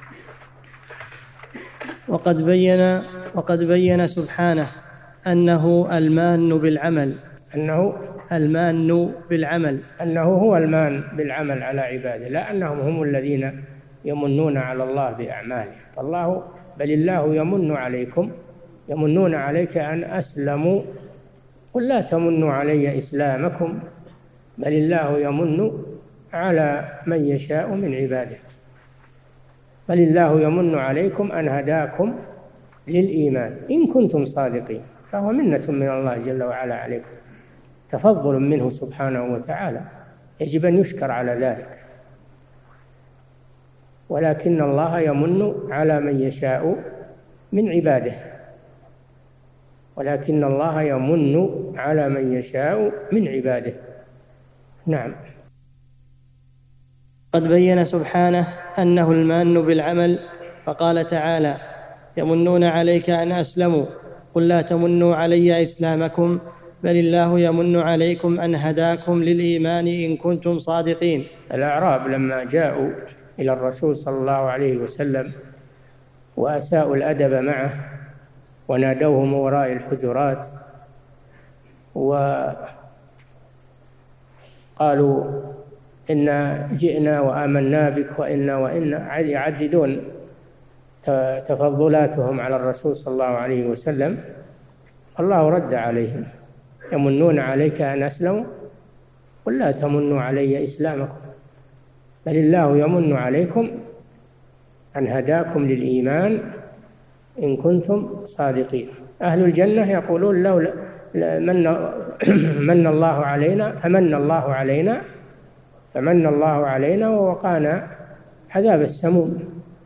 وقد بين وقد بين سبحانه أنه المان بالعمل أنه المان بالعمل أنه هو المان بالعمل على عباده، لا أنهم هم الذين يمنون على الله بأعمالهم، فالله بل الله يمن عليكم يمنون عليك أن أسلموا، قل لا تمنوا علي إسلامكم بل الله يمن على من يشاء من عباده، بل الله يمن عليكم أن هداكم للإيمان إن كنتم صادقين، فهو منة من الله جل وعلا عليكم، تفضل منه سبحانه وتعالى، يجب أن يشكر على ذلك. ولكن الله يمن على من يشاء من عباده ولكن الله يمن على من يشاء من عباده. نعم. قد بين سبحانه أنه المان بالعمل، فقال تعالى: يمنون عليك أن أسلموا قل لا تمنوا علي إسلامكم بل الله يمن عليكم أن هداكم للإيمان إن كنتم صادقين. الأعراب لما جاءوا إلى الرسول صلى الله عليه وسلم وأساءوا الأدب معه ونادوه من وراء الحجرات وقالوا إنا جئنا وآمنا بك وإنا وإنا، يعددون تفضلاتهم على الرسول صلى الله عليه وسلم، الله رد عليهم: يمنون عليك أن أسلموا قل لا تمنوا علي إسلامكم بل الله يمن عليكم أن هداكم للإيمان إن كنتم صادقين. أهل الجنة يقولون لو من, من الله علينا فمن الله علينا فمن الله علينا ووقانا عذاب السموم.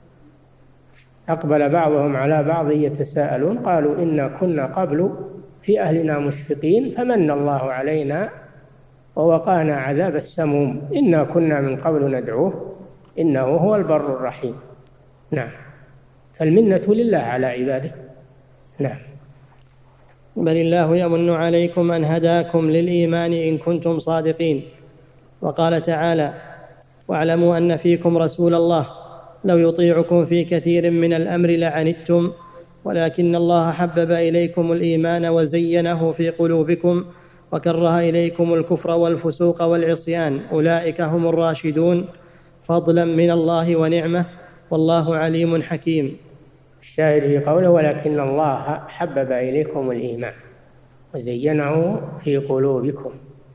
أقبل بعضهم على بعض يتساءلون قالوا إنا كنا قبل في أهلنا مشفقين فمن الله علينا ووقانا عذاب السموم إنا كنا من قبل ندعوه إنه هو البر الرحيم. نعم. فالمنة لله على عباده. نعم. بل الله يمن عليكم أن هداكم للإيمان إن كنتم صادقين. وقال تعالى: واعلموا أن فيكم رسول الله لو يطيعكم في كثير من الأمر لعنتم ولكن الله حبب إليكم الإيمان وزينه في قلوبكم وكره إليكم الكفر والفسوق والعصيان أولئك هم الراشدون فضلا من الله ونعمة والله عليم حكيم. الشاهد في قوله ولكن الله حبب إليكم الإيمان وزينه في قلوبكم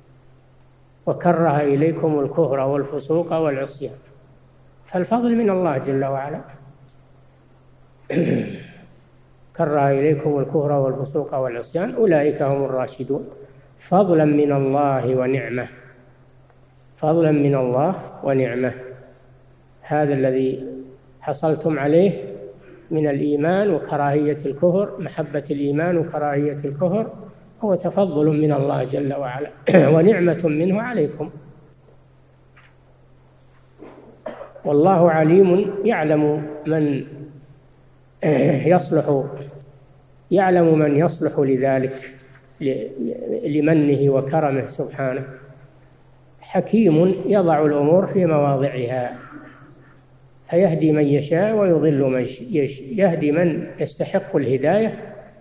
وكره إليكم الكفر والفسوق والعصيان، فالفضل من الله جل وعلا. كره إليكم الكفر والفسوق والعصيان أولئك هم الراشدون فضلا من الله ونعمة. فضلا من الله ونعمة، هذا الذي حصلتم عليه من الإيمان وكراهية الكفر، محبة الإيمان وكراهية الكفر، هو تفضل من الله جل وعلا ونعمة منه عليكم. والله عليم يعلم من يصلح يعلم من يصلح لذلك لمنه وكرمه سبحانه. حكيم يضع الأمور في مواضعها فيهدي من يشاء ويضل من يشاء، يهدي من يستحق الهداية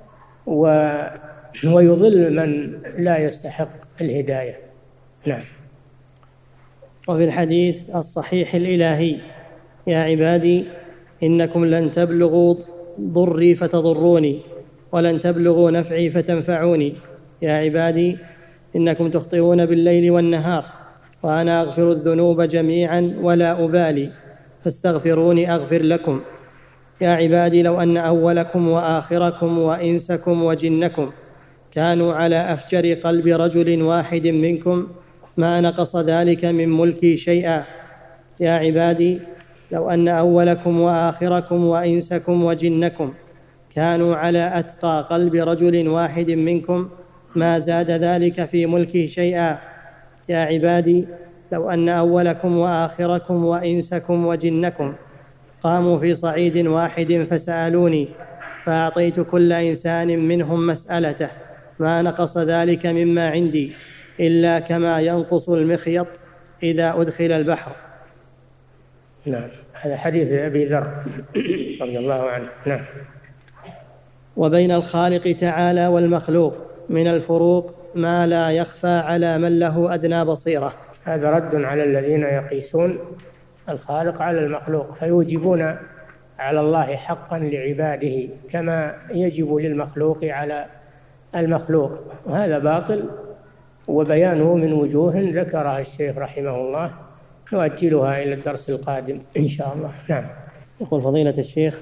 ويضل من لا يستحق الهداية. نعم. وفي الحديث الصحيح الإلهي يا عبادي إنكم لن تبلغوا ضري فتضروني ولن تبلغوا نفعي فتنفعوني. يا عبادي إنكم تخطئون بالليل والنهار وأنا أغفر الذنوب جميعا ولا أبالي فاستغفروني أغفر لكم. يا عبادي لو أن أولكم وآخركم وإنسكم وجنكم كانوا على أفجر قلب رجل واحد منكم ما نقص ذلك من ملكي شيئا. يا عبادي لو أن أولكم وآخركم وإنسكم وجنكم كانوا على أتقى قلب رجل واحد منكم ما زاد ذلك في ملكي شيئا. يا عبادي لو أن أولكم وآخركم وإنسكم وجنكم قاموا في صعيد واحد فسألوني فأعطيت كل إنسان منهم مسألته ما نقص ذلك مما عندي إلا كما ينقص المخيط إذا أدخل البحر. نعم. هذا حديث أبي ذر رضي الله عنه. نعم. وبين الخالق تعالى والمخلوق من الفروق ما لا يخفى على من له أدنى بصيرة. هذا رد على الذين يقيسون الخالق على المخلوق فيوجبون على الله حقا لعباده كما يجب للمخلوق على المخلوق، وهذا باطل وبيانه من وجوه ذكرها الشيخ رحمه الله، نؤجلها إلى الدرس القادم إن شاء الله. نعم. يقول فضيلة الشيخ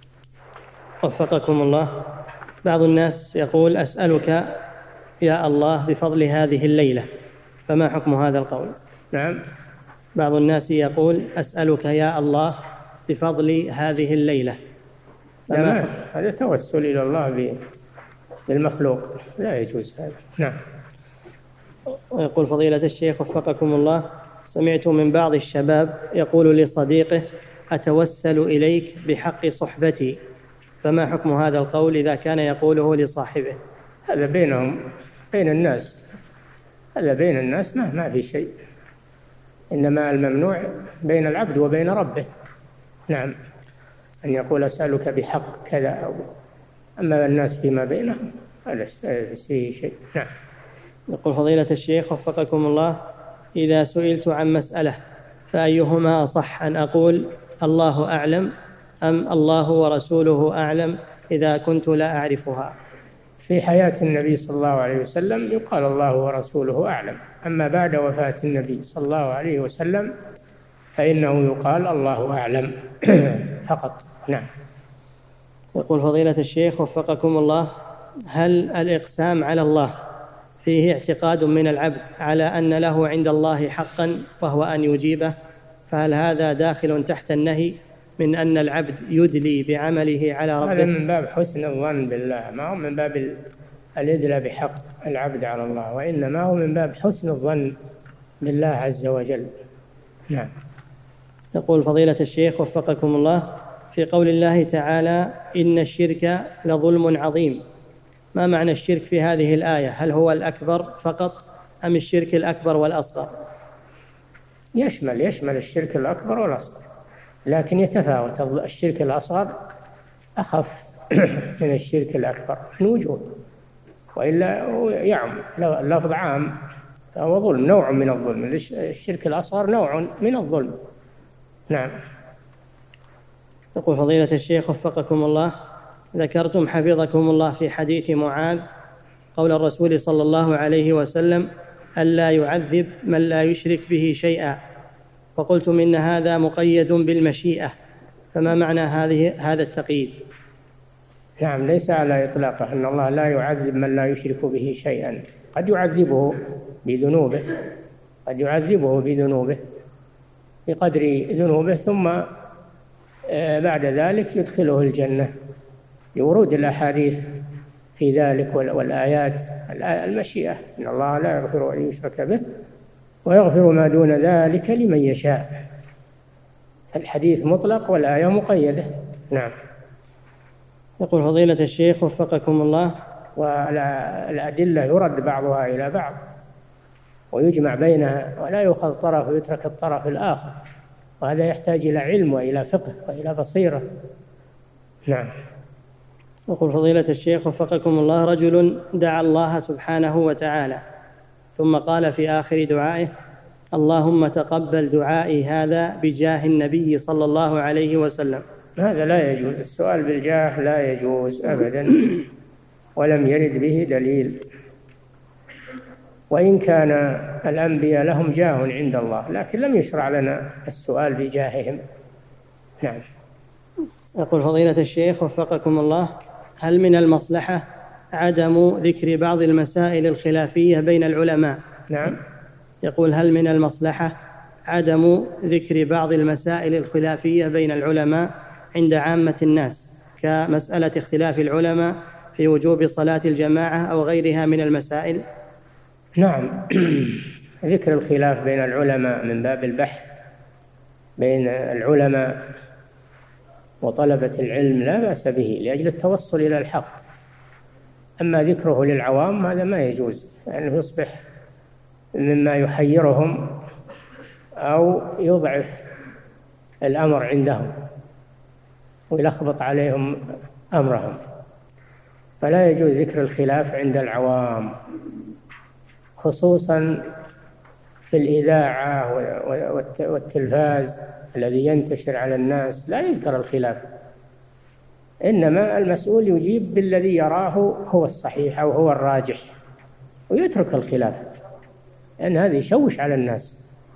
وفقكم الله، بعض الناس يقول أسألك يا الله بفضل هذه الليلة، فما حكم هذا القول؟ نعم. بعض الناس يقول أسألك يا الله بفضل هذه الليلة. لا، هذا توسل إلى الله بالمخلوق، لا يجوز هذا. نعم. ويقول فضيلة الشيخ وفقكم الله، سمعت من بعض الشباب يقول لصديقه أتوسل إليك بحق صحبتي، فما حكم هذا القول إذا كان يقوله لصاحبه؟ هذا بينهم بين الناس، هذا بين الناس ما ما في شيء، إنما الممنوع بين العبد وبين ربه. نعم. أن يقول أسألك بحق كذا أو أما الناس فيما بينهم هذا فيه شيء. نعم. يقول فضيلة الشيخ وفقكم الله، إذا سئلت عن مسألة فأيهما أصح، أن أقول الله أعلم أم الله ورسوله أعلم إذا كنت لا أعرفها؟ في حياة النبي صلى الله عليه وسلم يقال الله ورسوله أعلم، أما بعد وفاة النبي صلى الله عليه وسلم فإنه يقال الله أعلم فقط. نعم. يقول فضيلة الشيخ وفقكم الله، هل الإقسام على الله فيه اعتقاد من العبد على أن له عند الله حقا وهو أن يجيبه، فهل هذا داخل تحت النهي من أن العبد يدلي بعمله على ربه؟ هذا من باب حسن الظن بالله، ما هو من باب الإدلاء بحق العبد على الله، وإنما هو من باب حسن الظن بالله عز وجل. نعم. يقول فضيلة الشيخ وفقكم الله، في قول الله تعالى إن الشرك لظلم عظيم، ما معنى الشرك في هذه الآية؟ هل هو الأكبر فقط أم الشرك الأكبر والأصغر؟ يشمل يشمل الشرك الأكبر والأصغر، لكن يتفاوت. الشرك الأصغر أخف من الشرك الأكبر من وجوه، وإلا يعم اللفظ عام، فهو ظلم، نوع من الظلم. الشرك الأصغر نوع من الظلم. نعم. يقول فضيلة الشيخ وفقكم الله، ذكرتم حفظكم الله في حديث معاذ قول الرسول صلى الله عليه وسلم ألا يعذب من لا يشرك به شيئا، وقلتم إن هذا مقيد بالمشيئة، فما معنى هذه هذا التقييد؟ نعم، ليس على إطلاقه، أن الله لا يعذب من لا يشرك به شيئا، قد يعذبه بذنوبه، قد يعذبه بذنوبه بقدر ذنوبه، ثم بعد ذلك يدخله الجنة لورود الأحاديث في ذلك والآيات. المشيئة إن الله لا يغفر أن يشرك به ويغفر ما دون ذلك لمن يشاء. الحديث مطلق والآية مقيدة. نعم. يقول فضيلة الشيخ وفقكم الله، والأدلة يرد بعضها إلى بعض ويجمع بينها، ولا يؤخذ طرف ويترك الطرف الآخر، وهذا يحتاج إلى علم وإلى فقه وإلى بصيرة. نعم. يقول فضيلة الشيخ وفقكم الله، رجل دعا الله سبحانه وتعالى ثم قال في آخر دعائه اللهم تقبل دعائي هذا بجاه النبي صلى الله عليه وسلم. هذا لا يجوز، السؤال بالجاه لا يجوز أبدا، ولم يرد به دليل، وإن كان الأنبياء لهم جاه عند الله، لكن لم يشرع لنا السؤال بجاههم. نعم. يقول فضيلة الشيخ وفقكم الله، هل من المصلحة عدم ذكر بعض المسائل الخلافية بين العلماء؟ نعم. يقول هل من المصلحة عدم ذكر بعض المسائل الخلافية بين العلماء عند عامة الناس، كمسألة اختلاف العلماء في وجوب صلاة الجماعة أو غيرها من المسائل؟ نعم. ذكر الخلاف بين العلماء من باب البحث بين العلماء وطلبة العلم لا بأس به لأجل التوصل إلى الحق. أما ذكره للعوام هذا ما يجوز، لأنه يعني يصبح مما يحيرهم أو يضعف الأمر عندهم ويلخبط عليهم أمرهم، فلا يجوز ذكر الخلاف عند العوام، خصوصا في الإذاعة والتلفاز الذي ينتشر على الناس لا يذكر الخلاف، إنما المسؤول يجيب بالذي يراه هو الصحيح أو هو الراجح ويترك الخلاف، لأن هذا يشوش على الناس.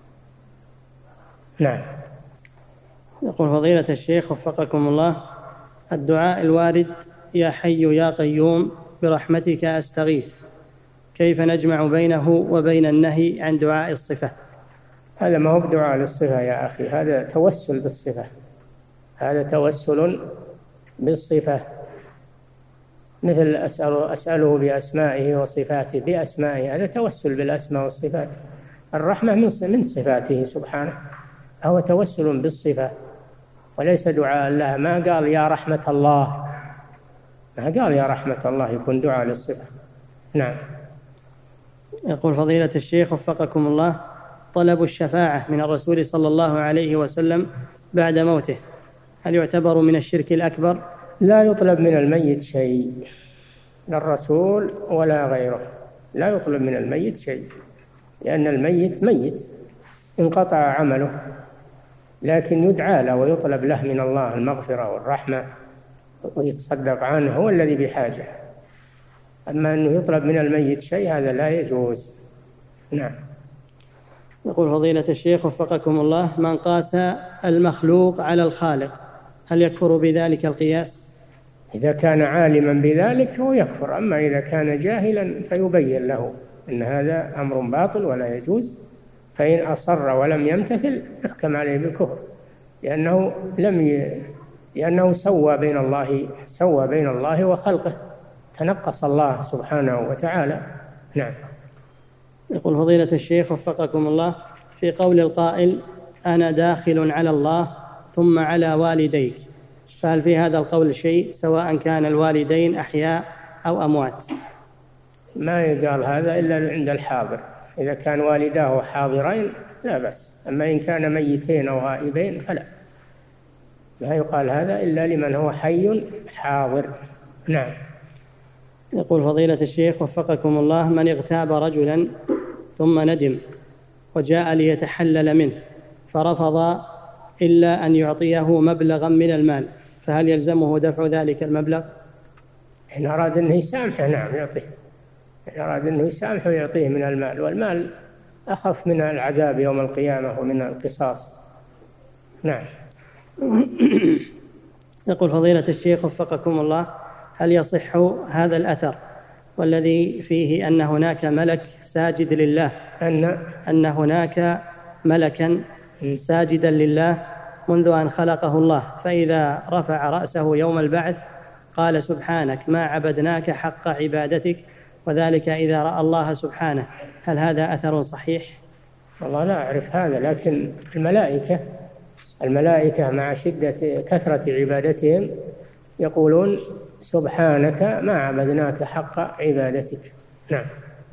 نعم. يقول فضيلة الشيخ وفقكم الله، الدعاء الوارد يا حي يا قيوم برحمتك أستغيث، كيف نجمع بينه وبين النهي عن دعاء الصفة؟ هذا ما هو بدعاء للصفة يا أخي، هذا توسل بالصفة، هذا توسل بالصفة، مثل أسأل أسأله بأسمائه وصفاته، بأسمائه هذا توسل بالأسماء والصفات. الرحمة من من صفاته سبحانه، هو توسل بالصفة وليس دعاء له. ما قال يا رحمة الله، ما قال يا رحمة الله، يكون دعاء للصفة. نعم. يقول فضيلة الشيخ وفقكم الله، طلب الشفاعة من الرسول صلى الله عليه وسلم بعد موته هل يعتبر من الشرك الأكبر؟ لا يطلب من الميت شيء، لا الرسول ولا غيره، لا يطلب من الميت شيء، لأن الميت ميت انقطع عمله، لكن يدعى له ويطلب له من الله المغفرة والرحمة ويتصدق عنه، هو الذي بحاجة. أما أنه يطلب من الميت شيء هذا لا يجوز. نعم. يقول فضيلة الشيخ وفقكم الله، من قاس المخلوق على الخالق هل يكفر بذلك القياس؟ إذا كان عالما بذلك هو يكفر، أما إذا كان جاهلا فيبين له أن هذا أمر باطل ولا يجوز، فإن أصر ولم يمتثل يحكم عليه بالكفر، لأنه لم ي... لأنه سوى بين الله سوى بين الله وخلقه، تنقص الله سبحانه وتعالى. نعم. يقول فضيلة الشيخ وفقكم الله، في قول القائل أنا داخل على الله ثم على والديك، فهل في هذا القول شيء سواء كان الوالدين أحياء أو أموات؟ ما يقال هذا إلا عند الحاضر، إذا كان والداه حاضرين لا بأس، أما إن كان ميتين أو غائبين فلا، لا يقال هذا إلا لمن هو حي حاضر. نعم. يقول فضيلة الشيخ وفقكم الله: من اغتاب رجلا ثم ندم وجاء ليتحلل منه فرفض إلا أن يعطيه مبلغا من المال، فهل يلزمه دفع ذلك المبلغ؟ إن أراد أنه يسامحه نعم يعطيه، إن أراد أنه يسامحه يعطيه من المال، والمال أخف من العذاب يوم القيامة ومن القصاص. نعم. يقول فضيلة الشيخ وفقكم الله: هل يصح هذا الأثر والذي فيه أن هناك ملك ساجد لله أن أن هناك ملكا ساجدا لله منذ أن خلقه الله، فإذا رفع رأسه يوم البعث قال سبحانك ما عبدناك حق عبادتك، وذلك إذا رأى الله سبحانه، هل هذا أثر صحيح؟ والله لا أعرف هذا، لكن الملائكة الملائكة مع شدة كثرة عبادتهم يقولون سبحانك ما عبدناك حق عبادتك. نعم.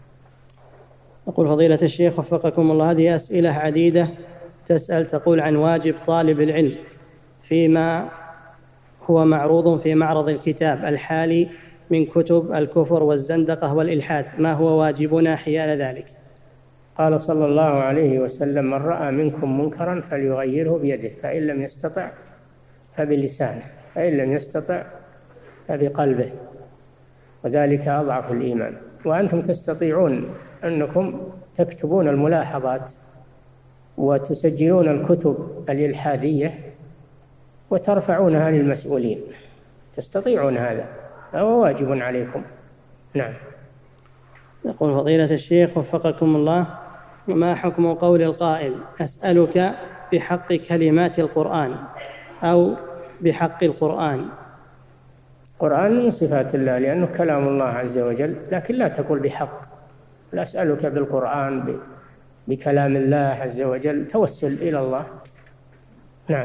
يقول فضيلة الشيخ وفقكم الله: هذه أسئلة عديدة تسأل، تقول عن واجب طالب العلم فيما هو معروض في معرض الكتاب الحالي من كتب الكفر والزندقة والإلحاد، ما هو واجبنا حيال ذلك؟ قال صلى الله عليه وسلم: من رأى منكم منكرا فليغيره بيده، فإن لم يستطع فبلسانه، فإن لم يستطع فبقلبه، وذلك أضعف الإيمان. وأنتم تستطيعون أنكم تكتبون الملاحظات وتسجلون الكتب الإلحادية وترفعونها للمسؤولين، تستطيعون هذا، فهو واجب عليكم. نعم. يقول فضيلة الشيخ وفقكم الله: ما حكم قول القائل أسألك بحق كلمات القرآن أو بحق القرآن؟ القرآن من صفات الله لأنه كلام الله عز وجل، لكن لا تقول بحق، لا أسألك بالقرآن بكلام الله عز وجل، توسل إلى الله. نعم.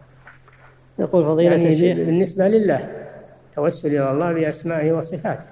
يقول فضيلة يعني الشيخ بالنسبة لله توسل إلى الله بأسمائه وصفاته،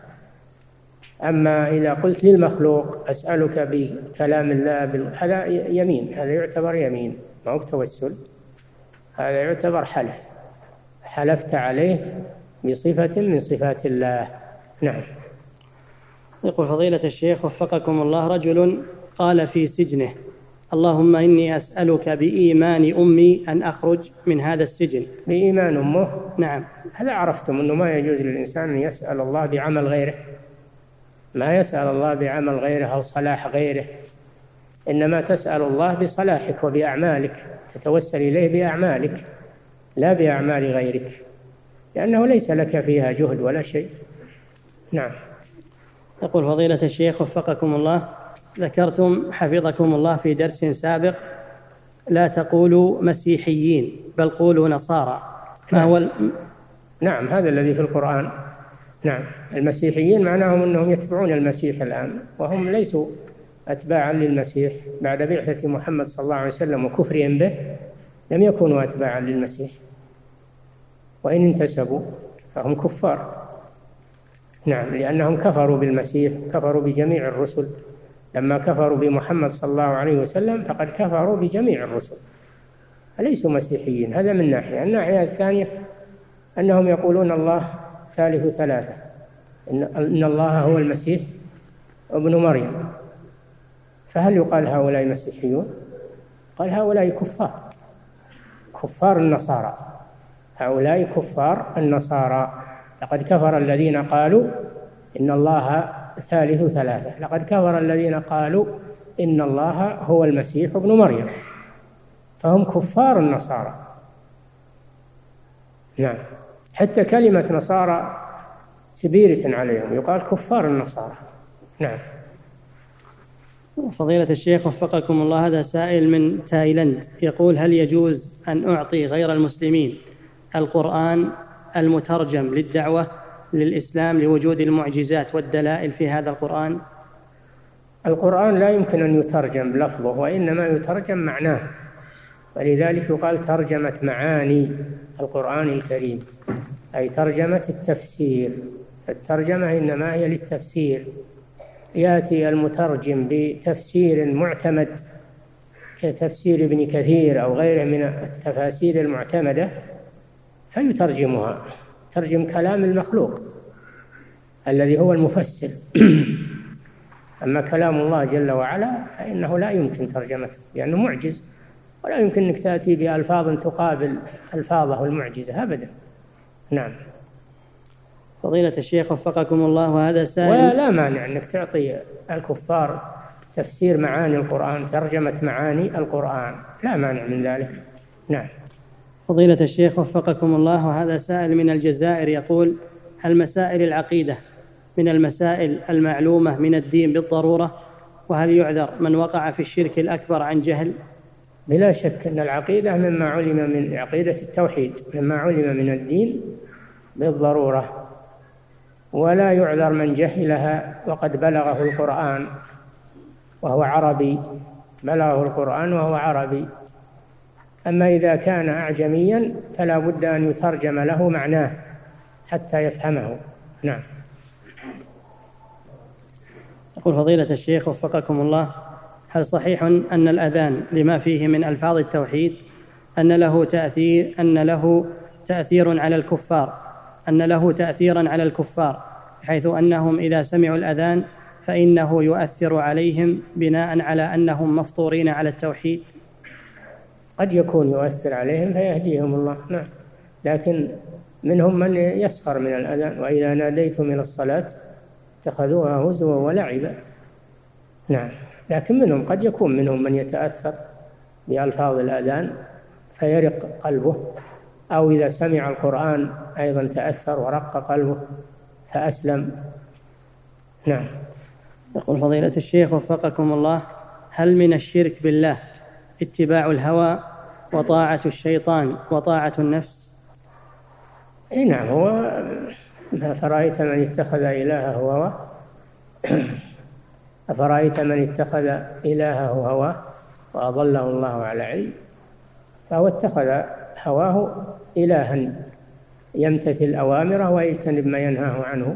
أما إذا قلت للمخلوق أسألك بكلام الله هذا يمين، هذا يعتبر يمين ما هو توسل، هذا يعتبر حلف، حلفت عليه بصفة من صفات الله. نعم. يقول فضيلة الشيخ وفقكم الله: رجل قال في سجنه اللهم إني أسألك بإيمان أمي أن أخرج من هذا السجن. بإيمان أمه؟ نعم. هذا عرفتم أنه ما يجوز للإنسان أن يسأل الله بعمل غيره، ما يسأل الله بعمل غيره أو صلاح غيره، إنما تسأل الله بصلاحك وبأعمالك، تتوسل إليه بأعمالك لا بأعمال غيرك، لأنه ليس لك فيها جهد ولا شيء. نعم. يقول فضيلة الشيخ وفقكم الله: ذكرتم حفظكم الله في درس سابق لا تقولوا مسيحيين بل قولوا نصارى، ما هو ال... نعم، هذا الذي في القرآن. نعم. المسيحيين معناهم أنهم يتبعون المسيح الآن، وهم ليسوا أتباعا للمسيح بعد بعثة محمد صلى الله عليه وسلم وكفرهم به، لم يكونوا أتباعا للمسيح، وإن انتسبوا فهم كفار. نعم، لأنهم كفروا بالمسيح، كفروا بجميع الرسل، لما كفروا بمحمد صلى الله عليه وسلم فقد كفروا بجميع الرسل، فليسوا مسيحيين. هذا من ناحية. الناحية الثانية أنهم يقولون الله ثالث ثلاثة، إن الله هو المسيح ابن مريم، فهل يقال هؤلاء مسيحيون؟ قال هؤلاء كفار، كفار النصارى، هؤلاء كفار النصارى. لقد كفر الذين قالوا إن الله ثالث ثلاثة، لقد كفر الذين قالوا إن الله هو المسيح ابن مريم، فهم كفار النصارى. نعم. حتى كلمة نصارى سبيرة عليهم، يقال كفار النصارى. نعم. فضيلة الشيخ وفقكم الله: هذا سائل من تايلاند يقول هل يجوز أن أعطي غير المسلمين القرآن المترجم للدعوة للإسلام لوجود المعجزات والدلائل في هذا القرآن؟ القرآن لا يمكن أن يترجم بلفظه، وإنما يترجم معناه، ولذلك يقال ترجمة معاني القرآن الكريم، أي ترجمة التفسير. الترجمة إنما هي للتفسير، يأتي المترجم بتفسير معتمد كتفسير ابن كثير أو غيره من التفاسير المعتمدة فيترجمها، ترجم كلام المخلوق الذي هو المفسر. أما كلام الله جل وعلا فإنه لا يمكن ترجمته لأنه معجز، ولا يمكن أنك تأتي بألفاظ تقابل ألفاظه المعجزة أبدا. نعم. فضيلة الشيخ وفقكم الله، هذا سائل. ولا مانع أنك تعطي الكفار تفسير معاني القرآن، ترجمة معاني القرآن، لا مانع من ذلك. نعم. فضيلة الشيخ وفقكم الله، هذا سائل من الجزائر يقول: هل مسائل العقيدة من المسائل المعلومة من الدين بالضرورة؟ وهل يعذر من وقع في الشرك الأكبر عن جهل؟ بلا شك أن العقيدة مما علم من عقيدة التوحيد مما علم من الدين بالضرورة، ولا يعذر من جهلها وقد بلغه القرآن وهو عربي، بلغه القرآن وهو عربي. أما إذا كان أعجميا فلا بد أن يترجم له معناه حتى يفهمه. نعم. يقول فضيلة الشيخ وفقكم الله: هل صحيح أن الأذان لما فيه من ألفاظ التوحيد أن له تأثير أن له تأثير على الكفار أن له تأثيرا على الكفار حيث أنهم إذا سمعوا الأذان فإنه يؤثر عليهم بناء على أنهم مفطورين على التوحيد؟ قد يكون يؤثر عليهم فيهديهم الله. نعم. لكن منهم من يسخر من الأذان: وإذا ناديتم إلى الصلاة اتخذوها هزوا ولعبا. نعم. لكن منهم قد يكون منهم من يتأثر بألفاظ الأذان فيرق قلبه، أو إذا سمع القرآن أيضا تأثر ورق قلبه فأسلم. نعم. يقول فضيلة الشيخ وفقكم الله: هل من الشرك بالله اتباع الهوى وطاعة الشيطان وطاعة النفس؟ إيه نعم. هو أفرأيت من اتخذ إلهه هواه أفرأيت من اتخذ إلهه هواه وأضله الله على علم، فهو اتخذ هواه إلها يمتثل أوامره ويجتنب ما ينهاه عنه.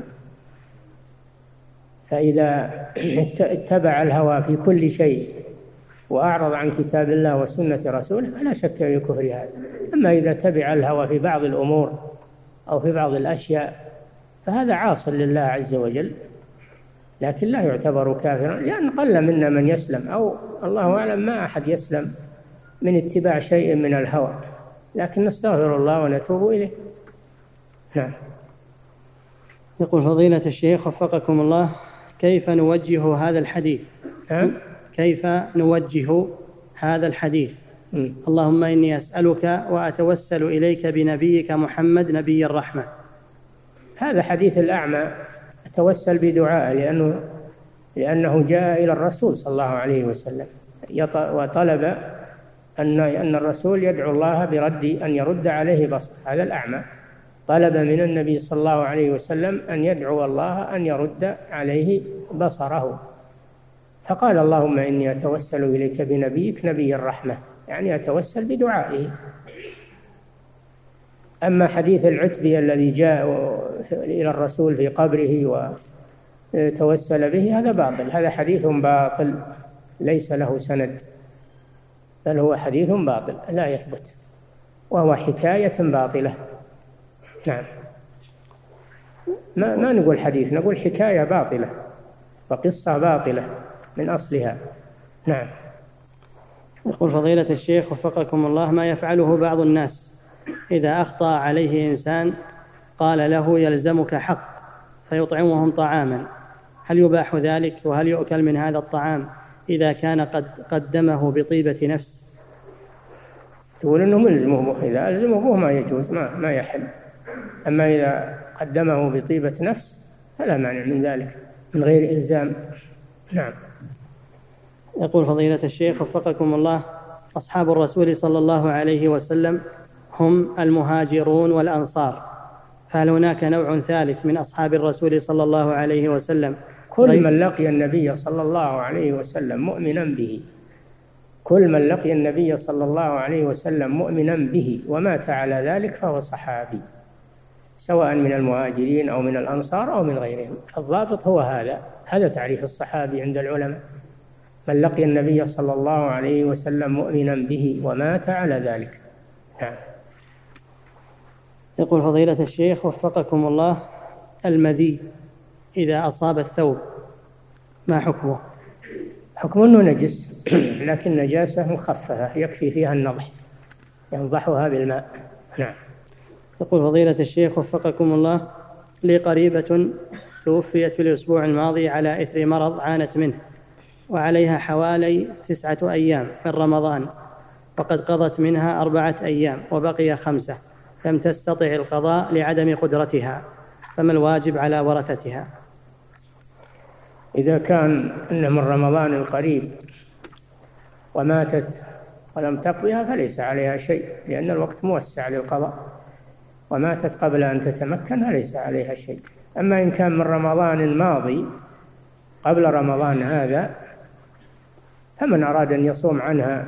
فإذا اتبع الهوى في كل شيء وأعرض عن كتاب الله وسنة رسوله فلا شك في كفر هذا. أما إذا تبع الهوى في بعض الأمور أو في بعض الأشياء فهذا عاص لله عز وجل، لكن لا يعتبر كافرا، لأن قل منا من يسلم، أو الله أعلم ما أحد يسلم من اتباع شيء من الهوى، لكن نستغفر الله ونتوب إليه. نعم. يقول فضيلة الشيخ وفقكم الله: كيف نوجه هذا الحديث؟ أه؟ كيف نوجه هذا الحديث؟ م. اللهم إني أسألك وأتوسل إليك بنبيك محمد نبي الرحمة. هذا حديث الأعمى أتوسل بدعاء لأنه لأنه جاء إلى الرسول صلى الله عليه وسلم وطلب أن أن الرسول يدعو الله برد أن يرد عليه بصر. هذا الأعمى طلب من النبي صلى الله عليه وسلم أن يدعو الله أن يرد عليه بصره، فقال: اللهم إني أتوسل إليك بنبيك نبي الرحمة، يعني أتوسل بدعائه. أما حديث العتبي الذي جاء إلى الرسول في قبره وتوسل به هذا باطل، هذا حديث باطل ليس له سند، بل هو حديث باطل لا يثبت، وهو حكاية باطلة. نعم. ما, ما نقول حديث، نقول حكاية باطلة وقصة باطلة من أصلها. نعم. يقول فضيلة الشيخ وفقكم الله: ما يفعله بعض الناس إذا أخطأ عليه إنسان قال له يلزمك حق فيطعمهم طعاما، هل يباح ذلك؟ وهل يؤكل من هذا الطعام إذا كان قد قدمه بطيبة نفس؟ تقول إنه ملزمه به، إذا ألزمه به ما يجوز، ما, ما يحل. أما إذا قدمه بطيبة نفس فلا مانع من ذلك من غير إلزام. نعم. يقول فضيلة الشيخ وفقكم الله: أصحاب الرسول صلى الله عليه وسلم هم المهاجرون والأنصار، فهل هناك نوع ثالث من أصحاب الرسول صلى الله عليه وسلم؟ كل من لقي النبي صلى الله عليه وسلم مؤمنا به، كل من لقي النبي صلى الله عليه وسلم مؤمنا به ومات على ذلك فهو صحابي. سواء من المهاجرين أو من الأنصار أو من غيرهم. الضابط هو هذا هذا تعريف الصحابي عند العلماء: من لقي النبي صلى الله عليه وسلم مؤمنا به ومات على ذلك. نعم. يقول فضيلة الشيخ وفقكم الله: المذي إذا أصاب الثوب ما حكمه؟ حكمه أنه نجس لكن نجاسة مخففة يكفي فيها النضح، ينضحها بالماء. نعم. يقول فضيلة الشيخ وفقكم الله: لي قريبة توفيت في الأسبوع الماضي على إثر مرض عانت منه، وعليها حوالي تسعة أيام من رمضان، وقد قضت منها أربعة أيام وبقي خمسة، لم تستطع القضاء لعدم قدرتها، فما الواجب على ورثتها؟ إذا كان إن من رمضان القريب وماتت ولم تقضيها فليس عليها شيء، لأن الوقت موسع للقضاء، وماتت قبل أن تتمكن فليس عليها شيء. أما إن كان من رمضان الماضي قبل رمضان هذا، فمن أراد أن يصوم عنها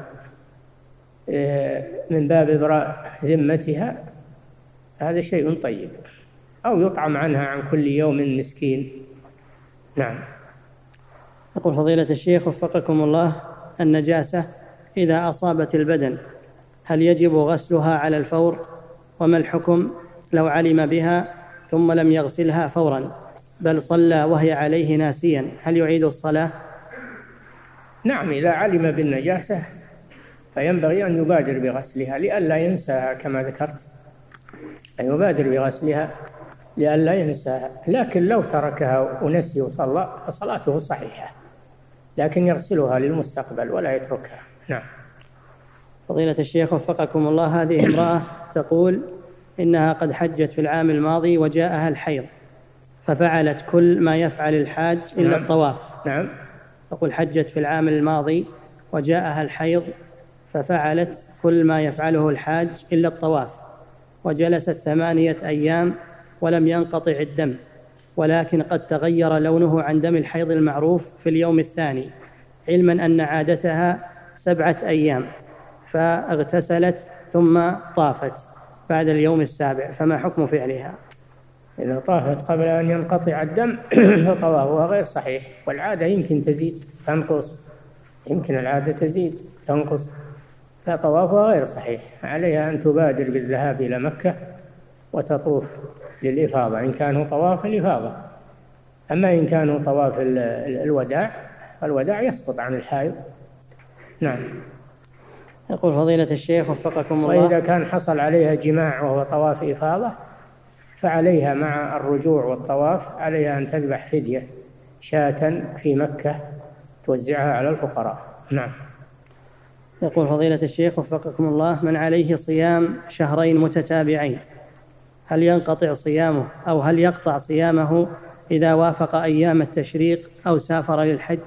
من باب إبراء ذمتها هذا شيء طيب، أو يطعم عنها عن كل يوم مسكين. نعم. يقول فضيلة الشيخ وفقكم الله: النجاسة إذا أصابت البدن هل يجب غسلها على الفور؟ وما الحكم لو علم بها ثم لم يغسلها فورا بل صلى وهي عليه ناسيا، هل يعيد الصلاة؟ نعم، إذا علم بالنجاسة فينبغي أن يبادر بغسلها لئلا ينساها، كما ذكرت أن يبادر بغسلها لئلا ينساها. لكن لو تركها ونسي وصلى فصلاته صحيحة، لكن يغسلها للمستقبل ولا يتركها. نعم. فضيلة الشيخ وفقكم الله: هذه امرأة تقول إنها قد حجت في العام الماضي وجاءها الحيض، ففعلت كل ما يفعل الحاج إلا نعم. الطواف. نعم. تقول حجت في العام الماضي وجاءها الحيض ففعلت كل ما يفعله الحاج إلا الطواف، وجلست ثمانية أيام ولم ينقطع الدم، ولكن قد تغير لونه عن دم الحيض المعروف في اليوم الثاني، علما أن عادتها سبعة أيام، فاغتسلت ثم طافت بعد اليوم السابع، فما حكم فعلها؟ إذا طافت قبل أن ينقطع الدم فطوافها غير صحيح، والعادة يمكن تزيد تنقص، يمكن العادة تزيد تنقص، فطوافها غير صحيح. عليها أن تبادر بالذهاب إلى مكة وتطوف للإفاضة إن كانوا طواف الإفاضة. أما إن كانوا طواف الوداع الوداع يسقط عن الحائض. نعم. يقول فضيلة الشيخ وفقكم الله: وإذا كان حصل عليها جماع وهو طواف إفاضة فعليها مع الرجوع والطواف عليها أن تذبح فدية شاة في مكة توزعها على الفقراء. نعم. يقول فضيلة الشيخ وفقكم الله: من عليه صيام شهرين متتابعين هل ينقطع صيامه أو هل يقطع صيامه إذا وافق أيام التشريق أو سافر للحج؟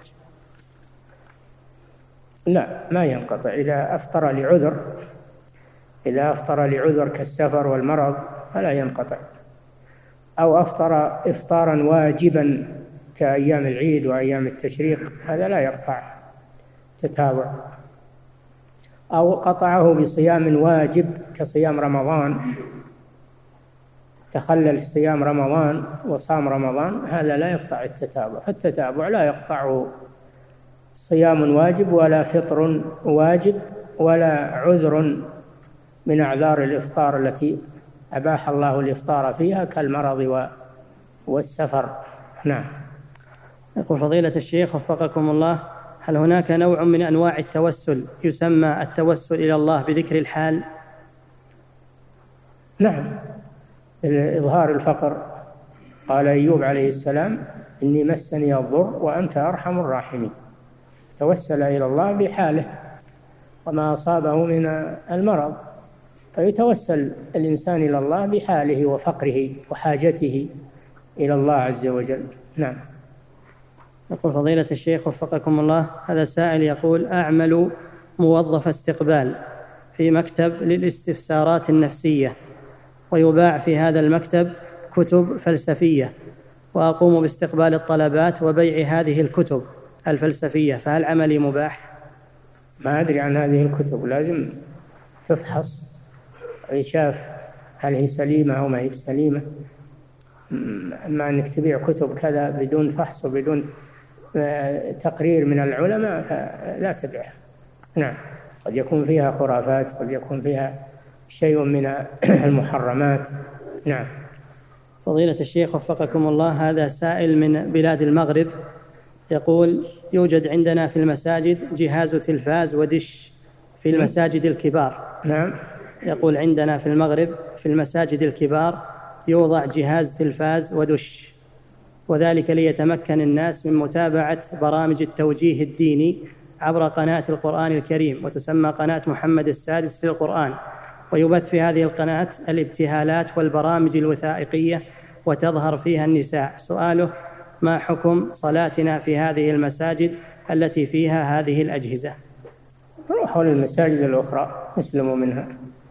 لا، ما ينقطع. إذا أفطر لعذر إذا أفطر لعذر كالسفر والمرض فلا ينقطع، أو أفطر إفطارا واجبا كأيام العيد وأيام التشريق هذا لا يقطع تتابع، أو قطعه بصيام واجب كصيام رمضان، تخلل صيام رمضان وصام رمضان هذا لا يقطع التتابع. فالتتابع لا يقطعه صيام واجب ولا فطر واجب ولا عذر من أعذار الإفطار التي أباح الله الإفطار فيها كالمرض والسفر. نعم. يقول فضيلة الشيخ وفقكم الله: هل هناك نوع من أنواع التوسل يسمى التوسل إلى الله بذكر الحال؟ نعم، إظهار الفقر. قال أيوب عليه السلام: إني مسني الضر وأنت أرحم الراحمين. توسل إلى الله بحاله وما أصابه من المرض، فيتوسل الإنسان إلى الله بحاله وفقره وحاجته إلى الله عز وجل. نعم. يقول فضيلة الشيخ وفقكم الله: هذا سائل يقول: أعمل موظف استقبال في مكتب للاستفسارات النفسية، ويباع في هذا المكتب كتب فلسفية، وأقوم باستقبال الطلبات وبيع هذه الكتب الفلسفية، فهل عملي مباح؟ ما أدري عن هذه الكتب، لازم تفحص إيشاف هل هي سليمة أو ما هي بسليمة. أما أنك تبيع كتب كذا بدون فحص وبدون تقرير من العلماء لا تبيعها. نعم، قد يكون فيها خرافات، قد يكون فيها شيء من المحرمات. نعم. فضيلة الشيخ وفقكم الله، هذا سائل من بلاد المغرب يقول: يوجد عندنا في المساجد جهاز تلفاز ودش في المساجد الكبار. نعم. يقول: عندنا في المغرب في المساجد الكبار يوضع جهاز تلفاز ودش، وذلك ليتمكن الناس من متابعة برامج التوجيه الديني عبر قناة القرآن الكريم، وتسمى قناة محمد السادس للقرآن، ويبث في هذه القناة الابتهالات والبرامج الوثائقية وتظهر فيها النساء. سؤاله: ما حكم صلاتنا في هذه المساجد التي فيها هذه الأجهزة؟ روحوا للمساجد الأخرى اسلموا منها،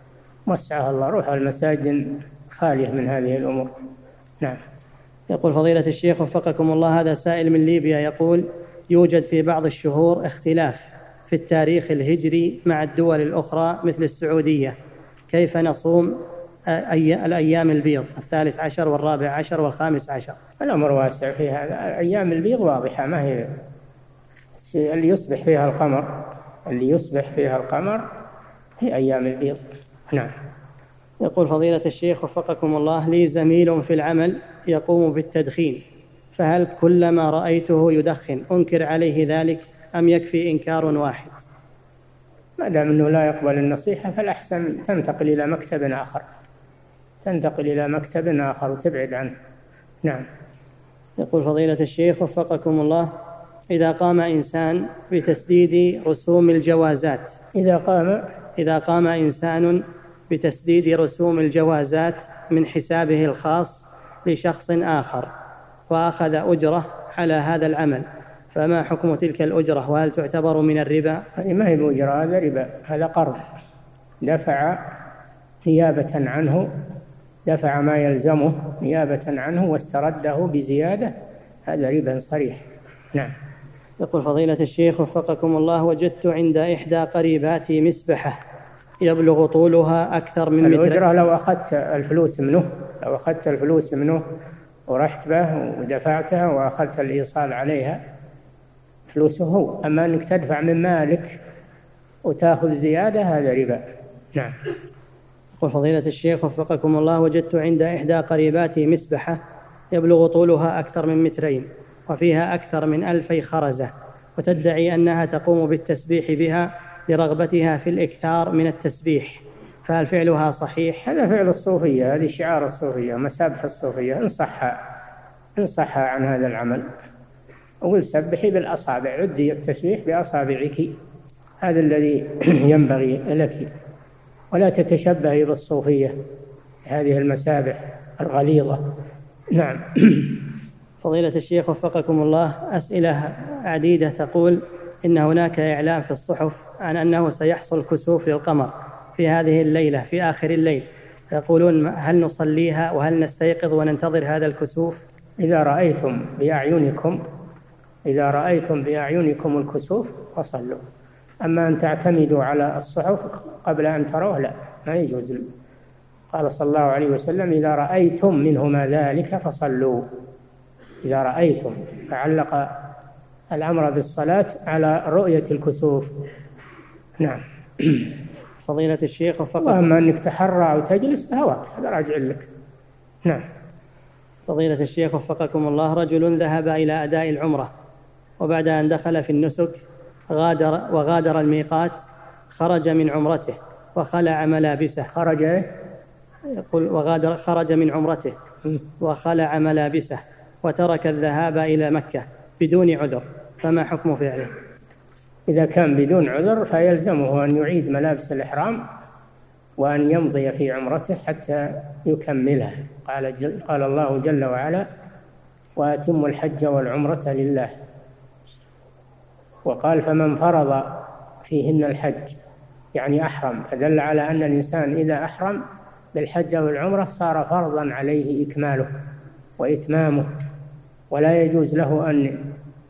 وسعها الله، روحوا المساجد خالية من هذه الأمور. نعم. يقول: فضيلة الشيخ وفقكم الله، هذا سائل من ليبيا يقول: يوجد في بعض الشهور اختلاف في التاريخ الهجري مع الدول الأخرى مثل السعودية، كيف نصوم أي الأيام البيض الثالث عشر والرابع عشر والخامس عشر؟ الأمر واسع في هذا. أيام البيض واضحة، ما هي اللي يصبح فيها القمر اللي يصبح فيها القمر هي أيام البيض. نعم. يقول: فضيلة الشيخ وفقكم الله، لي زميل في العمل يقوم بالتدخين، فهل كلما رأيته يدخن أنكر عليه ذلك أم يكفي إنكار واحد؟ ما دام أنه لا يقبل النصيحة فالأحسن تنتقل إلى مكتب آخر تنتقل إلى مكتب آخر وتبعد عنه. نعم. يقول: فضيلة الشيخ وفقكم الله، إذا قام إنسان بتسديد رسوم الجوازات إذا قام إذا قام إنسان بتسديد رسوم الجوازات من حسابه الخاص لشخص آخر وأخذ أجرة على هذا العمل، فما حكم تلك الأجرة، وهل تعتبر من الربا؟ هذه ما هي بأجرة، هذا ربا، هذا قرض، دفع نيابة عنه دفع ما يلزمه نيابة عنه واسترده بزيادة، هذا ربا صريح. نعم. يقول: فضيلة الشيخ وفقكم الله، وجدت عند إحدى قريباتي مسبحة يبلغ طولها أكثر من متر. الأجرة لو أخذت الفلوس منه لو أخذت الفلوس منه ورحت به ودفعتها وأخذت الإيصال عليها فلوسه هو، أما أنك تدفع من مالك وتأخذ زيادة هذا ربا. نعم. يقول: فضيلة الشيخ وفقكم الله، وجدت عند إحدى قريباتي مسبحة يبلغ طولها أكثر من مترين وفيها أكثر من ألفي خرزة، وتدعي أنها تقوم بالتسبيح بها لرغبتها في الإكثار من التسبيح، فهل فعلها صحيح؟ هذا فعل الصوفية، هذه شعار الصوفية، مسابح الصوفية. انصحها انصحها عن هذا العمل وقل سبحي بالأصابع، عدي التسبيح بأصابعك، هذا الذي ينبغي لك، ولا تتشبهي بالصوفية هذه المسابح الغليظة. نعم. فضيلة الشيخ وفقكم الله، أسئلة عديدة تقول إن هناك إعلام في الصحف عن أنه سيحصل كسوف للقمر في هذه الليلة في آخر الليل، يقولون هل نصليها وهل نستيقظ وننتظر هذا الكسوف؟ إذا رأيتم بأعينكم إذا رأيتم بأعينكم الكسوف فصلوا، أما أن تعتمدوا على الصحف قبل أن تروه لا، ما يجوز. قال صلى الله عليه وسلم: إذا رأيتم منهما ذلك فصلوا. إذا رأيتم، فعلق الأمر بالصلاة على رؤية الكسوف. نعم. فضيلة الشيخ وفقط. وأما أنك تحرى وتجلس هواك، هذا راجع لك. نعم. فضيلة الشيخ وفقكم الله، رجل ذهب إلى أداء العمرة وبعد أن دخل في النسك غادر وغادر الميقات، خرج من عمرته وخلع ملابسه. خرج يقول وغادر خرج من عمرته وخلع ملابسه وترك الذهاب إلى مكة بدون عذر، فما حكم فعله؟ إذا كان بدون عذر فيلزمه أن يعيد ملابس الإحرام وأن يمضي في عمرته حتى يكملها. قال, جل قال الله جل وعلا: وأتموا الحج والعمرة لله. وقال: فمن فرض فيهن الحج، يعني أحرم، فدل على أن الإنسان إذا أحرم بالحج والعمرة صار فرضا عليه إكماله وإتمامه، ولا يجوز له أن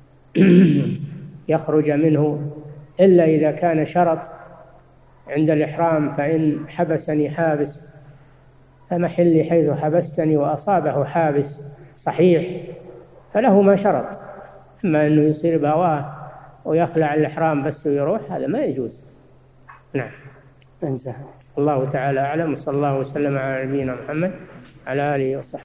يخرج منه إلا إذا كان شرط عند الإحرام، فإن حبسني حابس فمحلي حيث حبستني، وأصابه حابس صحيح فله ما شرط. أما أنه يصير بهواه ويخلع الإحرام بس ويروح، هذا ما يجوز. نعم. انتهى. الله تعالى أعلم، وصلى الله وسلم على نبينا محمد على آله وصحبه.